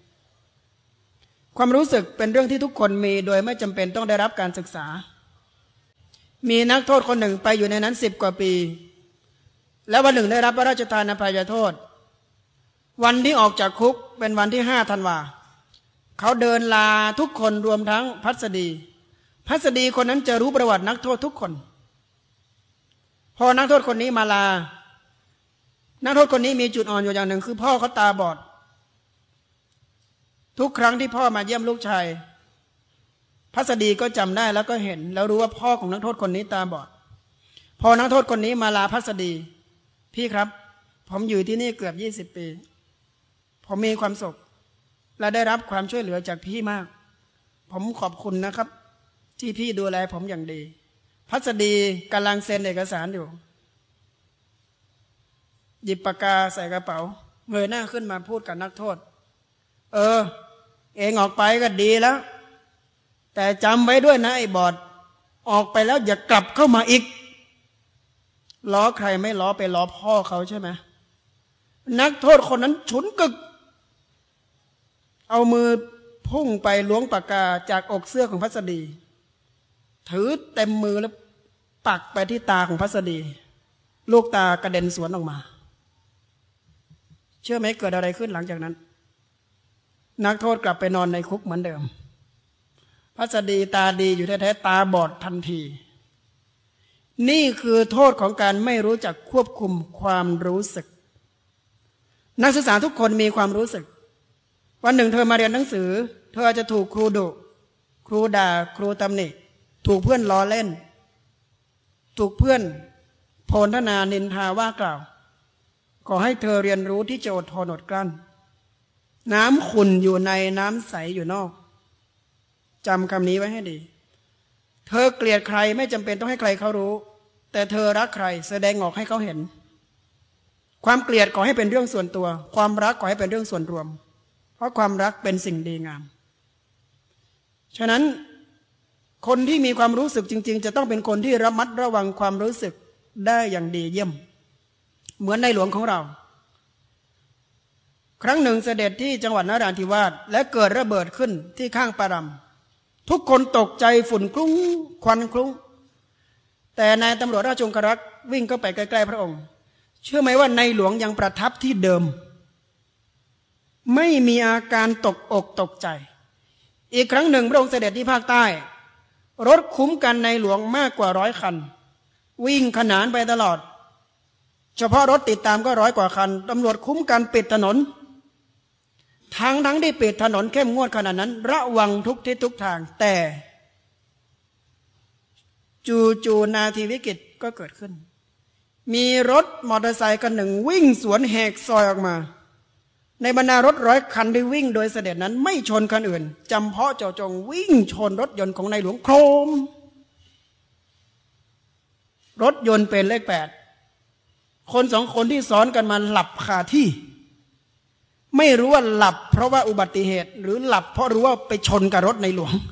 ความรู้สึกเป็นเรื่องที่ทุกคนมีโดยไม่จำเป็นต้องได้รับการศึกษามีนักโทษคนหนึ่งไปอยู่ในนั้นสิบกว่าปีแล้ววันหนึ่งได้รับพระราชทานอภัยโทษวันที่ออกจากคุกเป็นวันที่ห้าธันวาเขาเดินลาทุกคนรวมทั้งพัสดีพัสดีคนนั้นจะรู้ประวัตินักโทษทุกคนพอนักโทษคนนี้มาลานักโทษคนนี้มีจุดอ่อนอยู่อย่างหนึ่งคือพ่อเขาตาบอดทุกครั้งที่พ่อมาเยี่ยมลูกชายพัสดีก็จำได้แล้วก็เห็นแล้วรู้ว่าพ่อของนักโทษคนนี้ตาบอดพอนักโทษคนนี้มาลาพัสดีพี่ครับผมอยู่ที่นี่เกือบยี่สิบปีผมมีความสุขและได้รับความช่วยเหลือจากพี่มากผมขอบคุณนะครับที่พี่ดูแลผมอย่างดีพัสดีกำลังเซ็นเอกสารอยู่หยิบปากกาใส่กระเป๋าเงยหน้าขึ้นมาพูดกับนักโทษเออเองออกไปก็ดีแล้วแต่จำไว้ด้วยนะไอ้บอดออกไปแล้วอย่ากลับเข้ามาอีกล้อใครไม่ล้อไปล้อพ่อเขาใช่ไหมนักโทษคนนั้นฉุนกึกเอามือพุ่งไปล้วงปากกาจากอกเสื้อของพัสดีถือเต็มมือแล้วปักไปที่ตาของพัสดีลูกตากระเด็นสวนออกมาเชื่อไหมเกิดอะไรขึ้นหลังจากนั้นนักโทษกลับไปนอนในคุกเหมือนเดิมพัสดีตาดีอยู่แท้ๆตาบอดทันทีนี่คือโทษของการไม่รู้จักควบคุมความรู้สึกนักศึกษาทุกคนมีความรู้สึกวันหนึ่งเธอมาเรียนหนังสือเธอจะถูกครูดุครูด่าครูตำหนิถูกเพื่อนล้อเล่นถูกเพื่อนโพลธนานินทาว่ากล่าวขอให้เธอเรียนรู้ที่จะอดทนอดกลั้นน้ำขุ่นอยู่ในน้ำใสอยู่นอกจำคำนี้ไว้ให้ดีเธอเกลียดใครไม่จำเป็นต้องให้ใครเขารู้แต่เธอรักใครแสดงออกให้เขาเห็นความเกลียดขอให้เป็นเรื่องส่วนตัวความรักขอให้เป็นเรื่องส่วนรวมเพราะความรักเป็นสิ่งดีงามฉะนั้นคนที่มีความรู้สึกจริงๆจะต้องเป็นคนที่ระมัดระวังความรู้สึกได้อย่างดีเยี่ยมเหมือนในหลวงของเราครั้งหนึ่งเสด็จที่จังหวัดนราธิวาสและเกิดระเบิดขึ้นที่ข้างปารำทุกคนตกใจฝุ่นคลุ้งควันคลุ้งแต่นายตำรวจราชองครักษ์วิ่งเข้าไปใกล้ๆพระองค์เชื่อไหมว่าในหลวงยังประทับที่เดิมไม่มีอาการตกอกตกใจอีกครั้งหนึ่งพระองค์เสด็จที่ภาคใต้รถคุ้มกันในหลวงมากกว่าร้อยคันวิ่งขนานไปตลอดเฉพาะรถติดตามก็ร้อยกว่าคันตำรวจคุ้มกันปิดถนนทั้งทั้งที่ปิดถนนเข้มงวดขนาดนั้นระวังทุกทิศทุกทางแต่จูจูนาทีวิกฤตก็เกิดขึ้นมีรถมอเตอร์ไซค์คันหนึ่งวิ่งสวนแหกซอยออกมาในบรรดารถร้อยคันที่วิ่งโดยเสด็จนั้นไม่ชนคันอื่นจำเพาะเจาะจงวิ่งชนรถยนต์ของในหลวงโครมรถยนต์เป็นเลขแปดคนสองคนที่ซ้อนกันมาหลับคาที่ไม่รู้ว่าหลับเพราะว่าอุบัติเหตุหรือหลับเพราะรู้ว่าไปชนกับรถในหลวง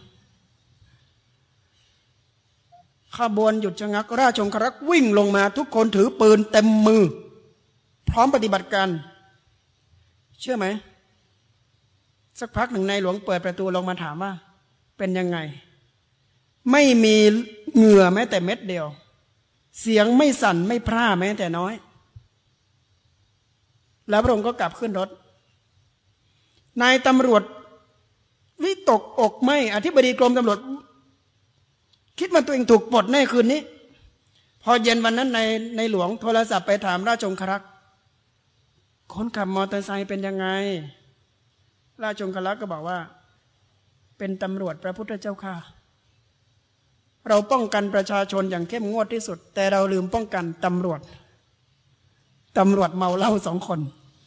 ขบวนหยุดชะงักราชองครักษ์วิ่งลงมาทุกคนถือปืนเต็มมือพร้อมปฏิบัติการเชื่อไหมสักพักหนึ่งในหลวงเปิดประตูลงมาถามว่าเป็นยังไงไม่มีเหงื่อแม้แต่เม็ดเดียวเสียงไม่สั่นไม่พร่าแม้แต่น้อยแล้วพระองค์ก็กลับขึ้นรถนายตำรวจวิตกอกไหมอธิบดีกรมตำรวจคิดว่าตัวเองถูกปลดแน่คืนนี้พอเย็นวันนั้นในในหลวงโทรศัพท์ไปถามราชองครักษ์คนขับมอเตอร์ไซค์เป็นยังไงราชองครักษ์ก็บอกว่าเป็นตำรวจพระพุทธเจ้าค่ะเราป้องกันประชาชนอย่างเข้มงวดที่สุดแต่เราลืมป้องกันตำรวจตำรวจเมาเหล้าสองคน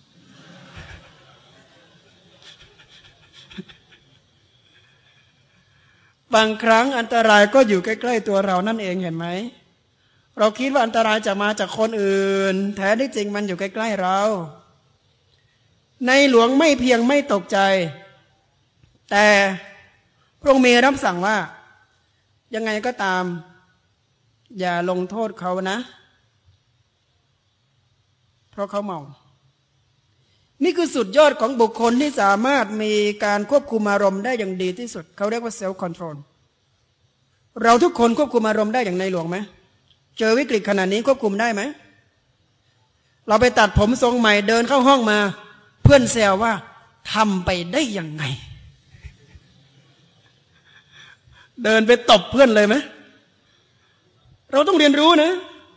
บางครั้งอันตรายก็อยู่ใกล้ๆตัวเรานั่นเองเห็นไหมเราคิดว่าอันตรายจะมาจากคนอื่นแท้ที่จริงมันอยู่ใกล้ๆเราในหลวงไม่เพียงไม่ตกใจแต่พระองค์มีรับสั่งว่ายังไงก็ตามอย่าลงโทษเขานะเพราะเขาเมานี่คือสุดยอดของบุคคลที่สามารถมีการควบคุมอารมณ์ได้อย่างดีที่สุดเขาเรียกว่าเซลฟ์คอนโทรลเราทุกคนควบคุมอารมณ์ได้อย่างในหลวงไหมเจอวิกฤตขนาดนี้ควบคุมได้ไหมเราไปตัดผมทรงใหม่เดินเข้าห้องมาเพื่อนแซวว่าทำไปได้ยังไงเดินไปตบเพื่อนเลยไหมเราต้องเรียนรู้นะ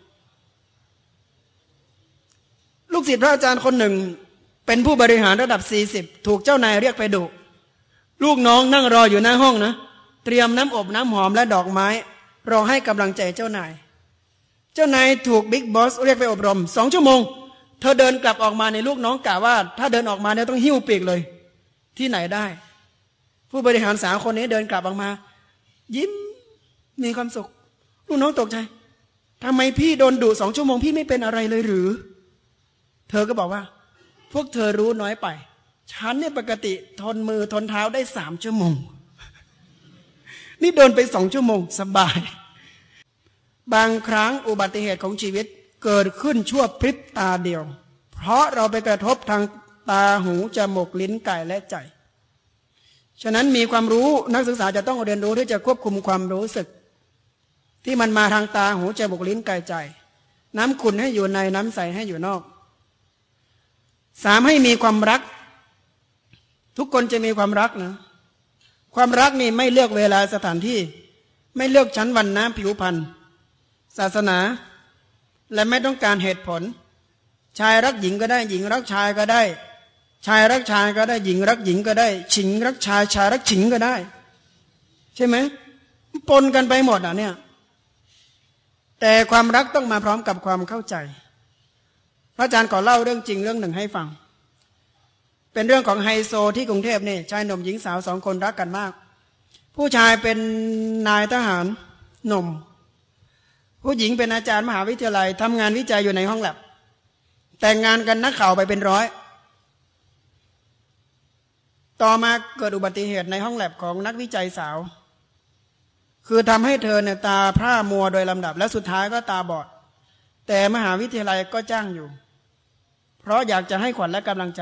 ลูกศิษย์พระอาจารย์คนหนึ่งเป็นผู้บริหารระดับสี่สิบถูกเจ้านายเรียกไปดุลูกน้องนั่งรออยู่หน้าห้องนะเตรียมน้ำอบน้ำหอมและดอกไม้รอให้กำลังใจเจ้านายเจ้านายถูกบิ๊กบอสเรียกไปอบรมสองชั่วโมงเธอเดินกลับออกมาในลูกน้องกล่าวว่าถ้าเดินออกมาเนี่ยต้องหิ้วปีกเลยที่ไหนได้ผู้บริหารสาวคนนี้เดินกลับออกมายิ้มมีความสุขลูกน้องตกใจทำไมพี่โดนดุสองชั่วโมงพี่ไม่เป็นอะไรเลยหรือเธอก็บอกว่าพวกเธอรู้น้อยไปฉันเนี่ยปกติทนมือทนเท้าได้สามชั่วโมงนี่โดนไปสองชั่วโมงสบายบางครั้งอุบัติเหตุของชีวิตเกิดขึ้นชั่วพริบตาเดียวเพราะเราไปกระทบทางตาหูจมูกลิ้นกายและใจฉะนั้นมีความรู้นักศึกษาจะต้องเรียนรู้ที่จะควบคุมความรู้สึกที่มันมาทางตาหูจมูกลิ้นกายใจน้ำขุ่นให้อยู่ในน้ำใสให้อยู่นอกสามให้มีความรักทุกคนจะมีความรักนะความรักนี่ไม่เลือกเวลาสถานที่ไม่เลือกชั้นวรรณะผิวพรรณศาสนาและไม่ต้องการเหตุผลชายรักหญิงก็ได้หญิงรักชายก็ได้ชายรักชายก็ได้หญิงรักหญิงก็ได้ฉิงรักชายชายรักฉิงก็ได้ใช่ไหมปนกันไปหมดอ่ะเนี่ยแต่ความรักต้องมาพร้อมกับความเข้าใจพระอาจารย์ขอเล่าเรื่องจริงเรื่องหนึ่งให้ฟังเป็นเรื่องของไฮโซที่กรุงเทพนี่ชายหนุ่มหญิงสาวสองคนรักกันมากผู้ชายเป็นนายทหารหนุ่มผู้หญิงเป็นอาจารย์มหาวิทยาลัยทำงานวิจัยอยู่ในห้องแลบแต่งงานกันนักข่าวไปเป็นร้อยต่อมาเกิดอุบัติเหตุในห้องแลบของนักวิจัยสาวคือทำให้เธอเนี่ยตาพร่ามัวโดยลำดับและสุดท้ายก็ตาบอดแต่มหาวิทยาลัยก็จ้างอยู่เพราะอยากจะให้ขวัญและกำลังใจ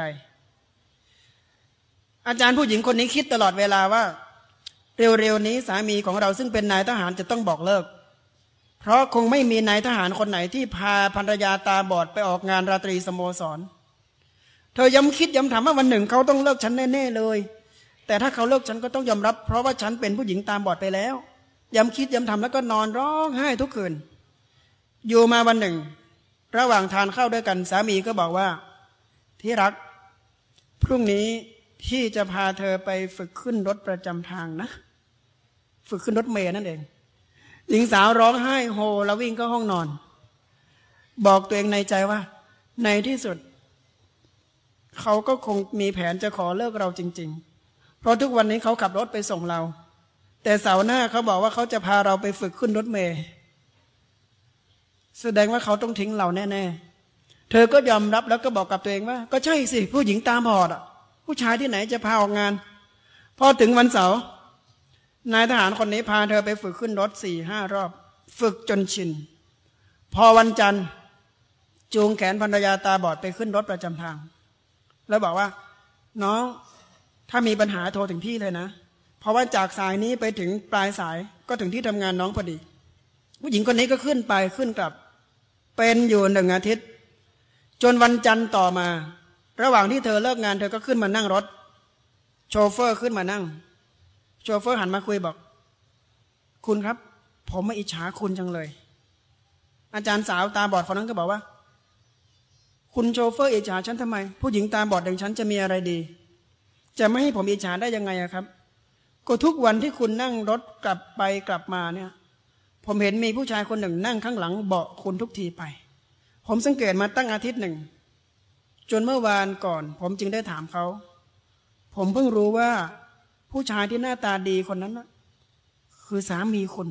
อาจารย์ผู้หญิงคนนี้คิดตลอดเวลาว่าเร็วๆนี้สามีของเราซึ่งเป็นนายทหารจะต้องบอกเลิกเพราะคงไม่มีนายทหารคนไหนที่พาภรรยาตาบอดไปออกงานราตรีสโมสรเธอย้ำคิดย้ำถามว่าวันหนึ่งเขาต้องเลิกฉันแน่ๆเลยแต่ถ้าเขาเลิกฉันก็ต้องยอมรับเพราะว่าฉันเป็นผู้หญิงตาบอดไปแล้วย้ำคิดย้ำทำแล้วก็นอนร้องไห้ทุกคืนอยู่มาวันหนึ่งระหว่างทานข้าวด้วยกันสามีก็บอกว่าที่รักพรุ่งนี้พี่จะพาเธอไปฝึกขึ้นรถประจำทางนะฝึกขึ้นรถเมล์นั่นเองหญิงสาวร้องไห้โฮแล้ววิ่งเข้าห้องนอนบอกตัวเองในใจว่าในที่สุดเขาก็คงมีแผนจะขอเลิกเราจริงๆเพราะทุกวันนี้เขาขับรถไปส่งเราแต่เสาร์หน้าเขาบอกว่าเขาจะพาเราไปฝึกขึ้นรถเมล์แสดงว่าเขาต้องทิ้งเราแน่ๆเธอก็ยอมรับแล้วก็บอกกับตัวเองว่าก็ใช่สิผู้หญิงตาบอดอ่ะผู้ชายที่ไหนจะพาออกงานพอถึงวันเสาร์นายทหารคนนี้พาเธอไปฝึกขึ้นรถสี่ห้ารอบฝึกจนชินพอวันจันทร์จูงแขนภรรยาตาบอดไปขึ้นรถประจำทางแล้วบอกว่าน้องถ้ามีปัญหาโทรถึงพี่เลยนะเพราะว่าจากสายนี้ไปถึงปลายสายก็ถึงที่ทำงานน้องพอดีผู้หญิงคนนี้ก็ขึ้นไปขึ้นกลับเป็นอยู่หนึ่งอาทิตย์จนวันจันทร์ต่อมาระหว่างที่เธอเลิกงานเธอก็ขึ้นมานั่งรถโชเฟอร์ขึ้นมานั่งโชเฟอร์หันมาคุยบอกคุณครับผมมาอิจฉาคุณจังเลยอาจารย์สาวตาบอดคนนั้นก็บอกว่าคุณโชเฟอร์อิจฉาฉันทำไมผู้หญิงตาบอดอย่างฉันจะมีอะไรดีจะไม่ให้ผมอิจฉาได้ยังไงอะครับก็ทุกวันที่คุณนั่งรถกลับไปกลับมาเนี่ยผมเห็นมีผู้ชายคนหนึ่งนั่งข้างหลังเบาะคุณทุกทีไปผมสังเกตมาตั้งอาทิตย์หนึ่งจนเมื่อวานก่อนผมจึงได้ถามเขาผมเพิ่งรู้ว่าผู้ชายที่หน้าตาดีคนนั้นนะคือสามีคุณ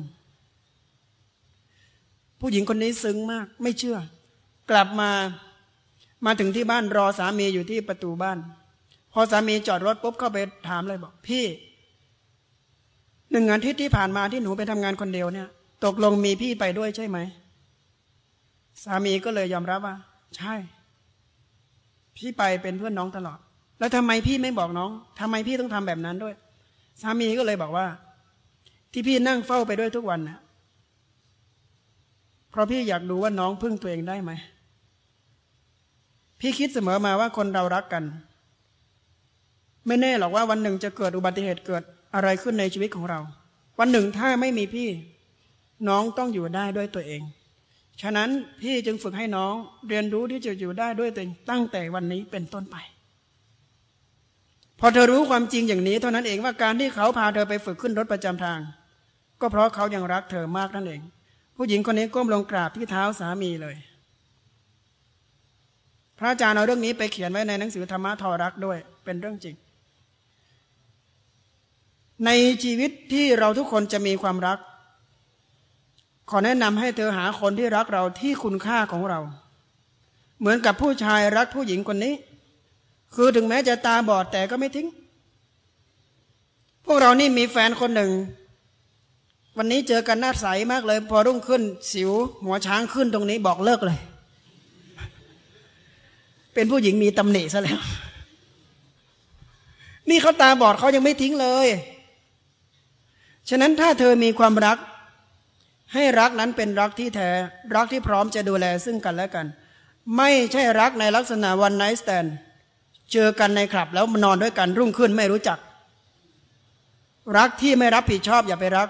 ผู้หญิงคนนี้ซึ้งมากไม่เชื่อกลับมามาถึงที่บ้านรอสามีอยู่ที่ประตูบ้านพอสามีจอดรถปุ๊บเข้าไปถามเลยบอกพี่หนึ่งอาทิตย์ที่ผ่านมาที่หนูไปทำงานคนเดียวเนี่ยตกลงมีพี่ไปด้วยใช่ไหมสามีก็เลยยอมรับว่าใช่พี่ไปเป็นเพื่อนน้องตลอดแล้วทำไมพี่ไม่บอกน้องทำไมพี่ต้องทำแบบนั้นด้วยสามีก็เลยบอกว่าที่พี่นั่งเฝ้าไปด้วยทุกวันนะเพราะพี่อยากดูว่าน้องพึ่งตัวเองได้ไหมพี่คิดเสมอมาว่าคนเรารักกันไม่แน่หรอกว่าวันหนึ่งจะเกิดอุบัติเหตุเกิดอะไรขึ้นในชีวิตของเราวันหนึ่งถ้าไม่มีพี่น้องต้องอยู่ได้ด้วยตัวเองฉะนั้นพี่จึงฝึกให้น้องเรียนรู้ที่จะอยู่ได้ด้วยตัวเองตั้งแต่วันนี้เป็นต้นไปพอเธอรู้ความจริงอย่างนี้เท่านั้นเองว่าการที่เขาพาเธอไปฝึกขึ้นรถประจำทางก็เพราะเขายังรักเธอมากนั่นเองผู้หญิงคนนี้ก้มลงกราบที่เท้าสามีเลยพระอาจารย์เอาเรื่องนี้ไปเขียนไว้ในหนังสือธรรมะทอรักด้วยเป็นเรื่องจริงในชีวิตที่เราทุกคนจะมีความรักขอแนะนำให้เธอหาคนที่รักเราที่คุณค่าของเราเหมือนกับผู้ชายรักผู้หญิงคนนี้คือถึงแม้จะตาบอดแต่ก็ไม่ทิ้งพวกเรานี่มีแฟนคนหนึ่งวันนี้เจอกันหน้าใสมากเลยพอรุ่งขึ้นสิวหัวช้างขึ้นตรงนี้บอกเลิกเลยเป็นผู้หญิงมีตำหนิซะแล้วนี่เขาตาบอดเขายังไม่ทิ้งเลยฉะนั้นถ้าเธอมีความรักให้รักนั้นเป็นรักที่แท้รักที่พร้อมจะดูแลซึ่งกันและกันไม่ใช่รักในลักษณะวันไนท์สแตนด์เจอกันในคลับแล้วมานอนด้วยกันรุ่งขึ้นไม่รู้จักรักที่ไม่รับผิดชอบอย่าไปรัก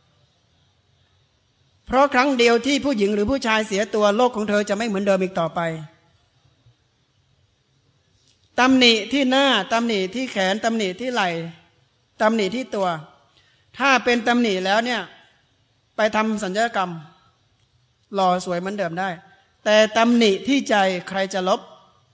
เพราะครั้งเดียวที่ผู้หญิงหรือผู้ชายเสียตัวโลกของเธอจะไม่เหมือนเดิมอีกต่อไปตำหนิที่หน้าตำหนิที่แขนตำหนิที่ไหล่ตำหนิที่ตัวถ้าเป็นตำหนิแล้วเนี่ยไปทำศัลยกรรมหล่อสวยเหมือนเดิมได้แต่ตำหนิที่ใจใครจะลบ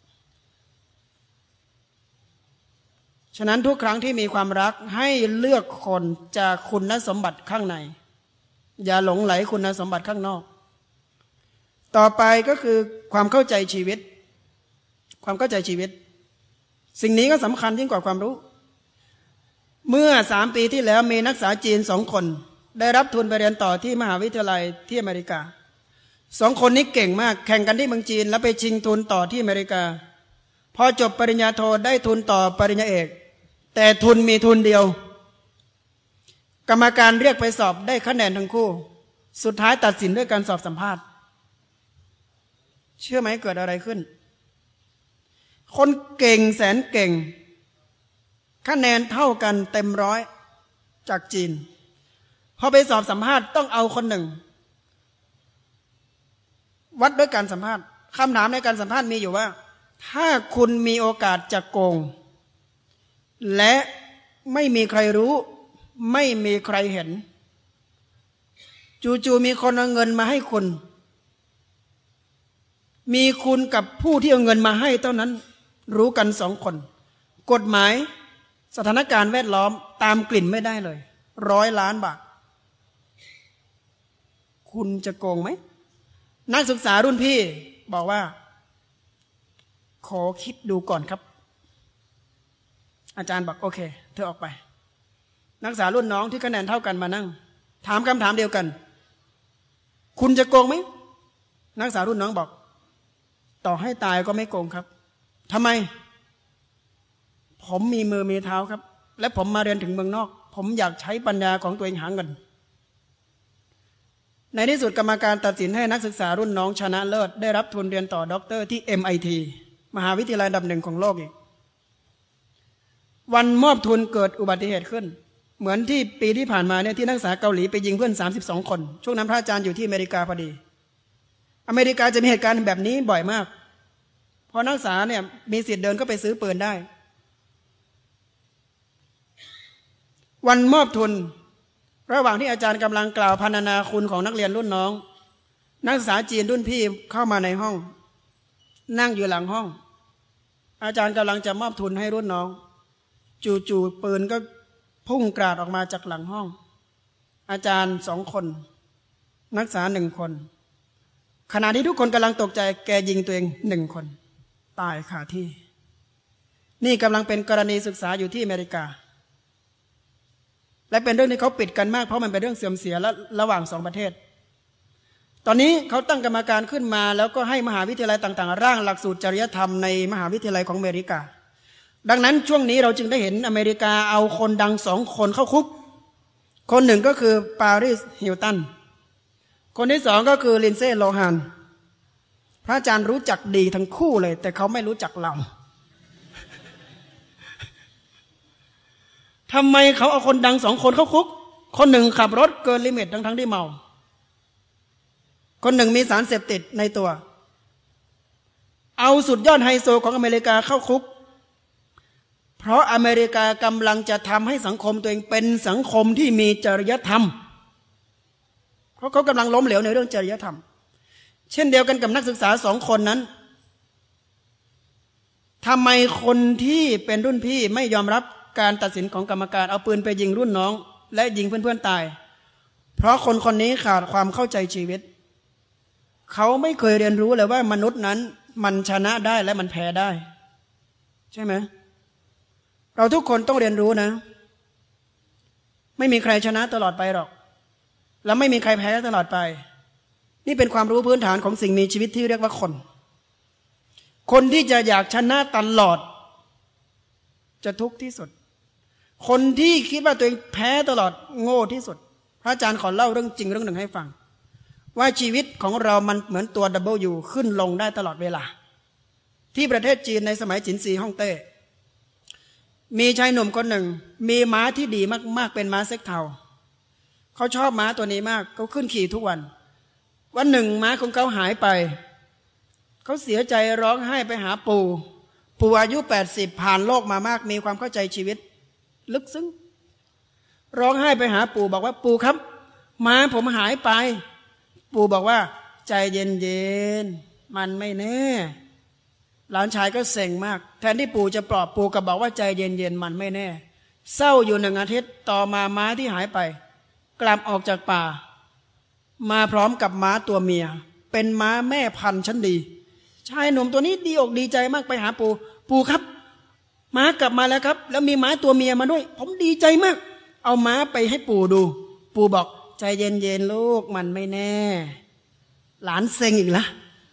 ฉะนั้นทุกครั้งที่มีความรักให้เลือกคนจากคุณสมบัติข้างในอย่าหลงไหลคุณสมบัติข้างนอกต่อไปก็คือความเข้าใจชีวิตความเข้าใจชีวิตสิ่งนี้ก็สำคัญยิ่งกว่าความรู้เมื่อสามปีที่แล้วมีนักศึกษาจีนสองคนได้รับทุนไปเรียนต่อที่มหาวิทยาลัยที่อเมริกาสองคนนี้เก่งมากแข่งกันที่เมืองจีนแล้วไปชิงทุนต่อที่อเมริกาพอจบปริญญาโทได้ทุนต่อปริญญาเอกแต่ทุนมีทุนเดียวกรรมการเรียกไปสอบได้คะแนนทั้งคู่สุดท้ายตัดสินด้วยการสอบสัมภาษณ์เชื่อไหมเกิดอะไรขึ้นคนเก่งแสนเก่งคะแนนเท่ากันเต็มร้อยจากจีนพอไปสอบสัมภาษณ์ต้องเอาคนหนึ่งวัดด้วยการสัมภาษณ์คำถามในการสัมภาษณ์มีอยู่ว่าถ้าคุณมีโอกาสจะโกงและไม่มีใครรู้ไม่มีใครเห็นจู่ๆมีคนเอาเงินมาให้คุณมีคุณกับผู้ที่เอาเงินมาให้เท่านั้นรู้กันสองคนกฎหมายสถานการณ์แวดล้อมตามกลิ่นไม่ได้เลยร้อยล้านบาทคุณจะโกงไหมนักศึกษารุ่นพี่บอกว่าขอคิดดูก่อนครับอาจารย์บอกโอเคเธอออกไปนักศึกษารุ่นน้องที่คะแนนเท่ากันมานั่งถามคำถามเดียวกันคุณจะโกงไหมนักศึกษารุ่นน้องบอกต่อให้ตายก็ไม่โกงครับทำไมผมมีมือมีเท้าครับและผมมาเรียนถึงเมืองนอกผมอยากใช้ปัญญาของตัวเองหาเงินในที่สุดกรรมการตัดสินให้นักศึกษารุ่นน้องชนะเลิศได้รับทุนเรียนต่อด็อกเตอร์ที่ เอ็ม ไอ ที มหาวิทยาลัยอันดับหนึ่งของโลกอีกวันมอบทุนเกิดอุบัติเหตุขึ้นเหมือนที่ปีที่ผ่านมาเนี่ยที่นักศึกษาเกาหลีไปยิงเพื่อนสามสิบสองคนช่วงนั้นพระอาจารย์อยู่ที่อเมริกาพอดีอเมริกาจะมีเหตุการณ์แบบนี้บ่อยมากพอนักศึกษาเนี่ยมีสิทธิ์เดินก็ไปซื้อปืนได้วันมอบทุนระหว่างที่อาจารย์กำลังกล่าวพรรณนาคุณของนักเรียนรุ่นน้องนักศึกษาจีนรุ่นพี่เข้ามาในห้องนั่งอยู่หลังห้องอาจารย์กำลังจะมอบทุนให้รุ่นน้องจู่ๆปืนก็พุ่งกราดออกมาจากหลังห้องอาจารย์สองคนนักศึกษาหนึ่งคนขณะที่ทุกคนกำลังตกใจแกยิงตัวเองหนึ่งคนตายคาที่นี่กำลังเป็นกรณีศึกษาอยู่ที่อเมริกาและเป็นเรื่องที่เขาปิดกันมากเพราะมันเป็นเรื่องเสื่อมเสียและระหว่างสองประเทศตอนนี้เขาตั้งกรรมการขึ้นมาแล้วก็ให้มหาวิทยาลัยต่างๆร่างหลักสูตรจริยธรรมในมหาวิทยาลัยของอเมริกาดังนั้นช่วงนี้เราจึงได้เห็นอเมริกาเอาคนดังสองคนเข้าคุกคนหนึ่งก็คือปาริสฮิลตันคนที่สองก็คือลินเซ่โลฮานพระอาจารย์รู้จักดีทั้งคู่เลยแต่เขาไม่รู้จักเราทำไมเขาเอาคนดังสองคนเข้าคุกคนหนึ่งขับรถเกินลิมิตทั้งทั้งที่เมาคนหนึ่งมีสารเสพติดในตัวเอาสุดยอดไฮโซของอเมริกาเข้าคุกเพราะอเมริกากำลังจะทำให้สังคมตัวเองเป็นสังคมที่มีจริยธรรมเพราะเขากำลังล้มเหลวในเรื่องจริยธรรมเช่นเดียวกันกับนักศึกษาสองคนนั้นทำไมคนที่เป็นรุ่นพี่ไม่ยอมรับการตัดสินของกรรมการเอาปืนไปยิงรุ่นน้องและยิงเพื่อนๆตายเพราะคนคนนี้ขาดความเข้าใจชีวิตเขาไม่เคยเรียนรู้เลยว่ามนุษย์นั้นมันชนะได้และมันแพ้ได้ใช่ไหมเราทุกคนต้องเรียนรู้นะไม่มีใครชนะตลอดไปหรอกและไม่มีใครแพ้ตลอดไปนี่เป็นความรู้พื้นฐานของสิ่งมีชีวิตที่เรียกว่าคนคนที่จะอยากชนะตลอดจะทุกข์ที่สุดคนที่คิดว่าตัวเองแพ้ตลอดโง่ที่สุดพระอาจารย์ขอเล่าเรื่องจริงเรื่องหนึ่งให้ฟังว่าชีวิตของเรามันเหมือนตัว ดับเบิลยู ขึ้นลงได้ตลอดเวลาที่ประเทศจีนในสมัยจินซีฮ่องเต้มีชายหนุ่มคนหนึ่งมีม้าที่ดีมากๆเป็นม้าเซ็กเทาเขาชอบม้าตัวนี้มากเขาขึ้นขี่ทุกวันวันหนึ่งม้าของเขาหายไปเขาเสียใจร้องไห้ไปหาปู่ปู่อายุแปดสิบผ่านโลกมามากมีความเข้าใจชีวิตลึกซึ้งร้องไห้ไปหาปู่บอกว่าปู่ครับม้าผมหายไปปู่บอกว่าใจเย็นๆมันไม่แน่หลานชายก็เซ็งมากแทนที่ปู่จะปลอบปู่ก็บอกว่าใจเย็นๆมันไม่แน่เศร้าอยู่หนึ่งอาทิตย์ต่อมาม้าที่หายไปกลับออกจากป่ามาพร้อมกับม้าตัวเมียเป็นม้าแม่พันธุ์ชั้นดีชายหนุ่มตัวนี้ดีอกดีใจมากไปหาปู่ปู่ครับม้ากลับมาแล้วครับแล้วมีม้าตัวเมียมาด้วยผมดีใจมากเอาม้าไปให้ปู่ดูปู่บอกใจเย็นๆลูกมันไม่แน่หลานเซ็งอีกละ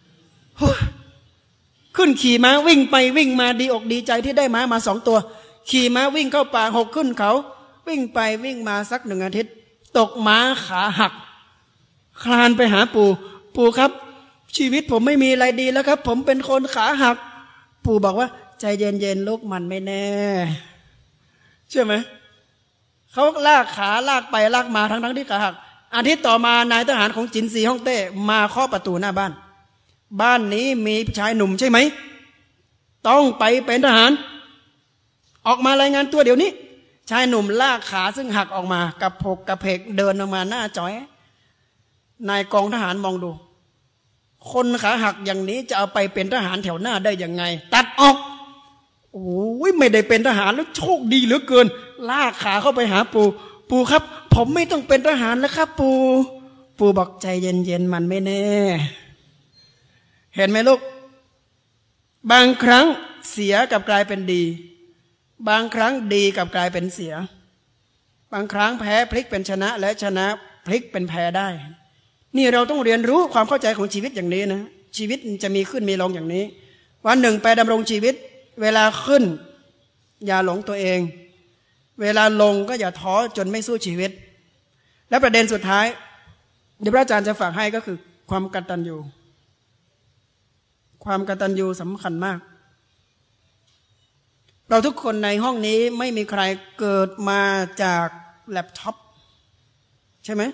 ขึ้นขี่ม้าวิ่งไปวิ่งมาดีอกดีใจที่ได้ม้ามาสองตัวขี่ม้าวิ่งเข้าป่าหกขึ้นเขาวิ่งไปวิ่งมาสักหนึ่งอาทิตย์ตกม้าขาหักคลานไปหาปู่ปู่ครับชีวิตผมไม่มีอะไรดีแล้วครับผมเป็นคนขาหักปู่บอกว่าใจเย็นๆลูกมันไม่แน่เชื่อไหมเขาลากขาลากไปลากมาทั้งทั้งที่ขาหักอาทิตย์ต่อมานายทหารของจินซีฮ่องเต้มาเคาะประตูหน้าบ้านบ้านนี้มีชายหนุ่มใช่ไหมต้องไปเป็นทหารออกมารายงานตัวเดี๋ยวนี้ชายหนุ่มลากขาซึ่งหักออกมากับพกกับเพกเดินออกมาหน้าจ้อยนายกองทหารมองดูคนขาหักอย่างนี้จะเอาไปเป็นทหารแถวหน้าได้ยังไงตัดออกโอ้ยไม่ได้เป็นทหารแล้วโชคดีเหลือเกินลากขาเข้าไปหาปู่ปู่ครับผมไม่ต้องเป็นทหารแล้วครับปู่ปู่บอกใจเย็นๆมันไม่แน่เห็นไหมลูกบางครั้งเสียกับกลายเป็นดีบางครั้งดีกับกลายเป็นเสียบางครั้งแพ้พลิกเป็นชนะและชนะพลิกเป็นแพ้ได้นี่เราต้องเรียนรู้ความเข้าใจของชีวิตอย่างนี้นะชีวิตจะมีขึ้นมีลงอย่างนี้วันหนึ่งไปดำรงชีวิตเวลาขึ้นอย่าหลงตัวเองเวลาลงก็อย่าท้อจนไม่สู้ชีวิตและประเด็นสุดท้ายเดี๋ยวพระอาจารย์จะฝากให้ก็คือความกตัญญูความกตัญญูสำคัญมากเราทุกคนในห้องนี้ไม่มีใครเกิดมาจากแล็ปท็อปใช่ไหม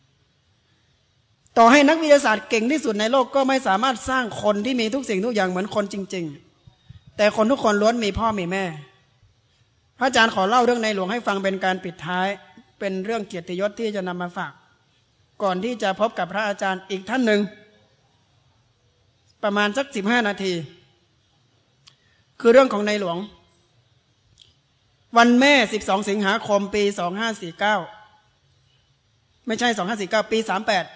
ต่อให้นักวิทยาศาสตร์เก่งที่สุดในโลกก็ไม่สามารถสร้างคนที่มีทุกสิ่งทุกอย่างเหมือนคนจริงๆแต่คนทุกคนล้วนมีพ่อมีแม่พระอาจารย์ขอเล่าเรื่องในหลวงให้ฟังเป็นการปิดท้ายเป็นเรื่องเกียรติยศที่จะนำมาฝากก่อนที่จะพบกับพระอาจารย์อีกท่านหนึ่งประมาณสักสิบห้านาทีคือเรื่องของในหลวงวันแม่สิบสองสิงหาคมปีสองห้าสี่เก้าไม่ใช่สองห้าสี่เก้าปีสามแปด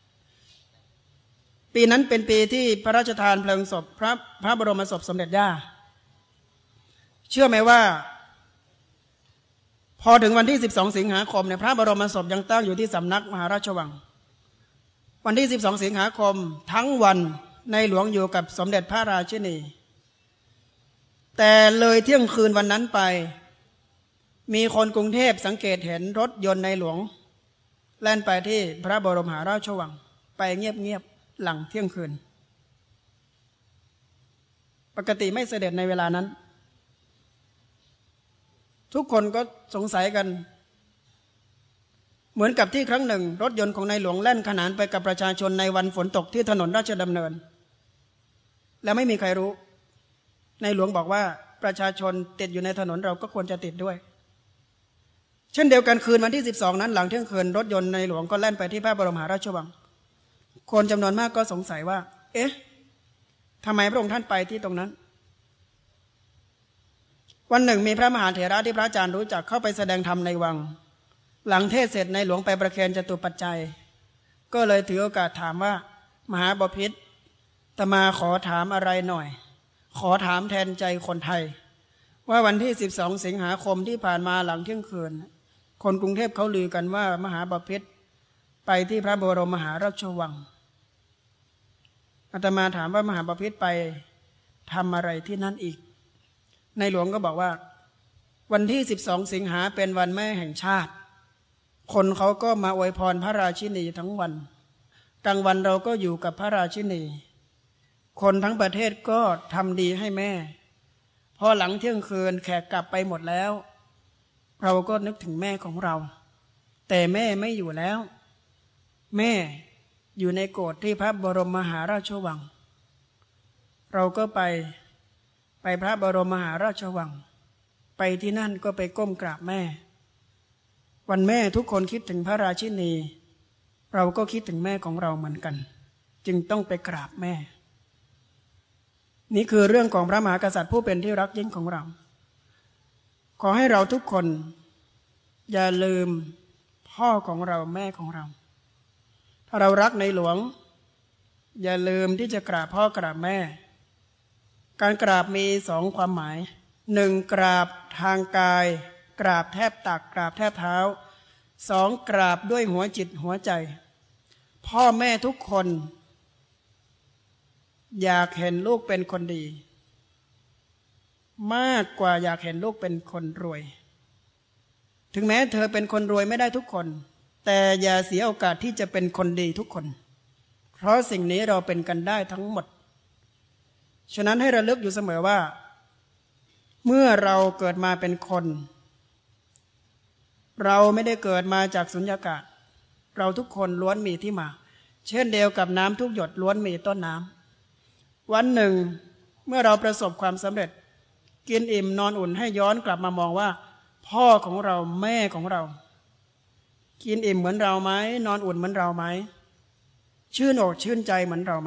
ปีนั้นเป็นปีที่พระราชทานเพลิงศพพระพระบรมศพสมเด็จย่าเชื่อไหมว่าพอถึงวันที่สิบสองสิงหาคมเนี่ยพระบรมศพยังตั้งอยู่ที่สำนักมหาราชวังวันที่สิบสองสิงหาคมทั้งวันในหลวงอยู่กับสมเด็จพระราชินีแต่เลยเที่ยงคืนวันนั้นไปมีคนกรุงเทพสังเกตเห็นรถยนต์ในหลวงแล่นไปที่พระบรมมหาราชวังไปเงียบๆหลังเที่ยงคืนปกติไม่เสด็จในเวลานั้นทุกคนก็สงสัยกันเหมือนกับที่ครั้งหนึ่งรถยนต์ของในหลวงแล่นขนานไปกับประชาชนในวันฝนตกที่ถนนราชดำเนินและไม่มีใครรู้ในหลวงบอกว่าประชาชนติดอยู่ในถนนเราก็ควรจะติดด้วยเช่นเดียวกันคืนวันที่สิบสองนั้นหลังเที่ยงคืนรถยนต์ในหลวงก็แล่นไปที่พระบรมมหาราชวังคนจำนวนมากก็สงสัยว่าเอ๊ะทำไมพระองค์ท่านไปที่ตรงนั้นวันหนึ่งมีพระมหาเถระที่พระอาจารย์รู้จักเข้าไปแสดงธรรมในวังหลังเทศเสร็จในหลวงไปประเคนจตุปัจจัยก็เลยถือโอกาสถามว่ามหาบพิตรอาตมาขอถามอะไรหน่อยขอถามแทนใจคนไทยว่าวันที่สิบสองสิงหาคมที่ผ่านมาหลังเที่ยงคืนคนกรุงเทพเขาลือกันว่ามหาบพิตรไปที่พระบรมมหาราชวังอาตมาถามว่ามหาบพิตรไปทำอะไรที่นั่นอีกในหลวงก็บอกว่าวันที่สิบสองสิงหาเป็นวันแม่แห่งชาติคนเขาก็มาอวยพรพระราชินีทั้งวันกลางวันเราก็อยู่กับพระราชินีคนทั้งประเทศก็ทำดีให้แม่พอหลังเที่ยงคืนแขกกลับไปหมดแล้วเราก็นึกถึงแม่ของเราแต่แม่ไม่อยู่แล้วแม่อยู่ในโกศที่พระบรมมหาราชวังเราก็ไปไปพระบรมมหาราชวังไปที่นั่นก็ไปก้มกราบแม่วันแม่ทุกคนคิดถึงพระราชินีเราก็คิดถึงแม่ของเราเหมือนกันจึงต้องไปกราบแม่นี่คือเรื่องของพระมหากษัตริย์ผู้เป็นที่รักยิ่งของเราขอให้เราทุกคนอย่าลืมพ่อของเราแม่ของเราถ้าเรารักในหลวงอย่าลืมที่จะกราบพ่อกราบแม่การกราบมีสองความหมายหนึ่งกราบทางกายกราบแทบตักกราบแทบเท้าสองกราบด้วยหัวจิตหัวใจพ่อแม่ทุกคนอยากเห็นลูกเป็นคนดีมากกว่าอยากเห็นลูกเป็นคนรวยถึงแม้เธอเป็นคนรวยไม่ได้ทุกคนแต่อย่าเสียโอกาสที่จะเป็นคนดีทุกคนเพราะสิ่งนี้เราเป็นกันได้ทั้งหมดฉะนั้นให้ระลึกอยู่เสมอว่าเมื่อเราเกิดมาเป็นคนเราไม่ได้เกิดมาจากสุญญากาศเราทุกคนล้วนมีที่มาเช่นเดียวกับน้ำทุกหยดล้วนมีต้นน้ำวันหนึ่งเมื่อเราประสบความสำเร็จกินอิ่มนอนอุ่นให้ย้อนกลับมามองว่าพ่อของเราแม่ของเรากินอิ่มเหมือนเราไหมนอนอุ่นเหมือนเราไหมชื่นอกชื่นใจเหมือนเราไหม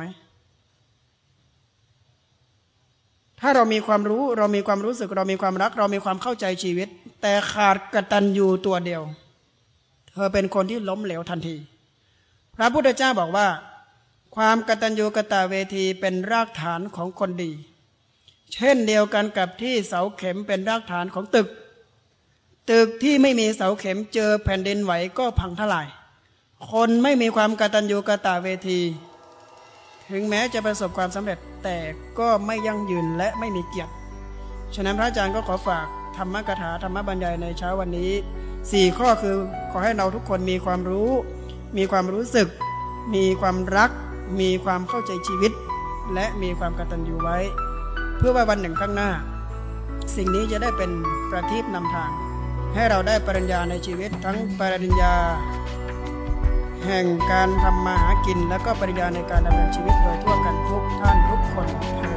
ถ้าเรามีความรู้เรามีความรู้สึกเรามีความรักเรามีความเข้าใจชีวิตแต่ขาดกตัญญูตัวเดียวเธอเป็นคนที่ล้มเหลวทันทีพระพุทธเจ้าบอกว่าความกตัญญูกตเวทีเป็นรากฐานของคนดีเช่นเดียวกันกับที่เสาเข็มเป็นรากฐานของตึกตึกที่ไม่มีเสาเข็มเจอแผ่นดินไหวก็พังทลายคนไม่มีความกตัญญูกตเวทีถึงแม้จะประสบความสำเร็จแต่ก็ไม่ยั่งยืนและไม่มีเกียรติฉะนั้นพระอาจารย์ก็ขอฝากธรรมกถาธรรมบรรยายในเช้าวันนี้สี่ข้อคือขอให้เราทุกคนมีความรู้มีความรู้สึกมีความรักมีความเข้าใจชีวิตและมีความกตัญญูไว้เพื่อว่าวันหนึ่งข้างหน้าสิ่งนี้จะได้เป็นประทีปนำทางให้เราได้ปริญญาในชีวิตทั้งปริญญาแห่งการทำมาหากินและก็ปริญญาในการดำเนินชีวิตโดยทั่วกันทุกท่านทุกคน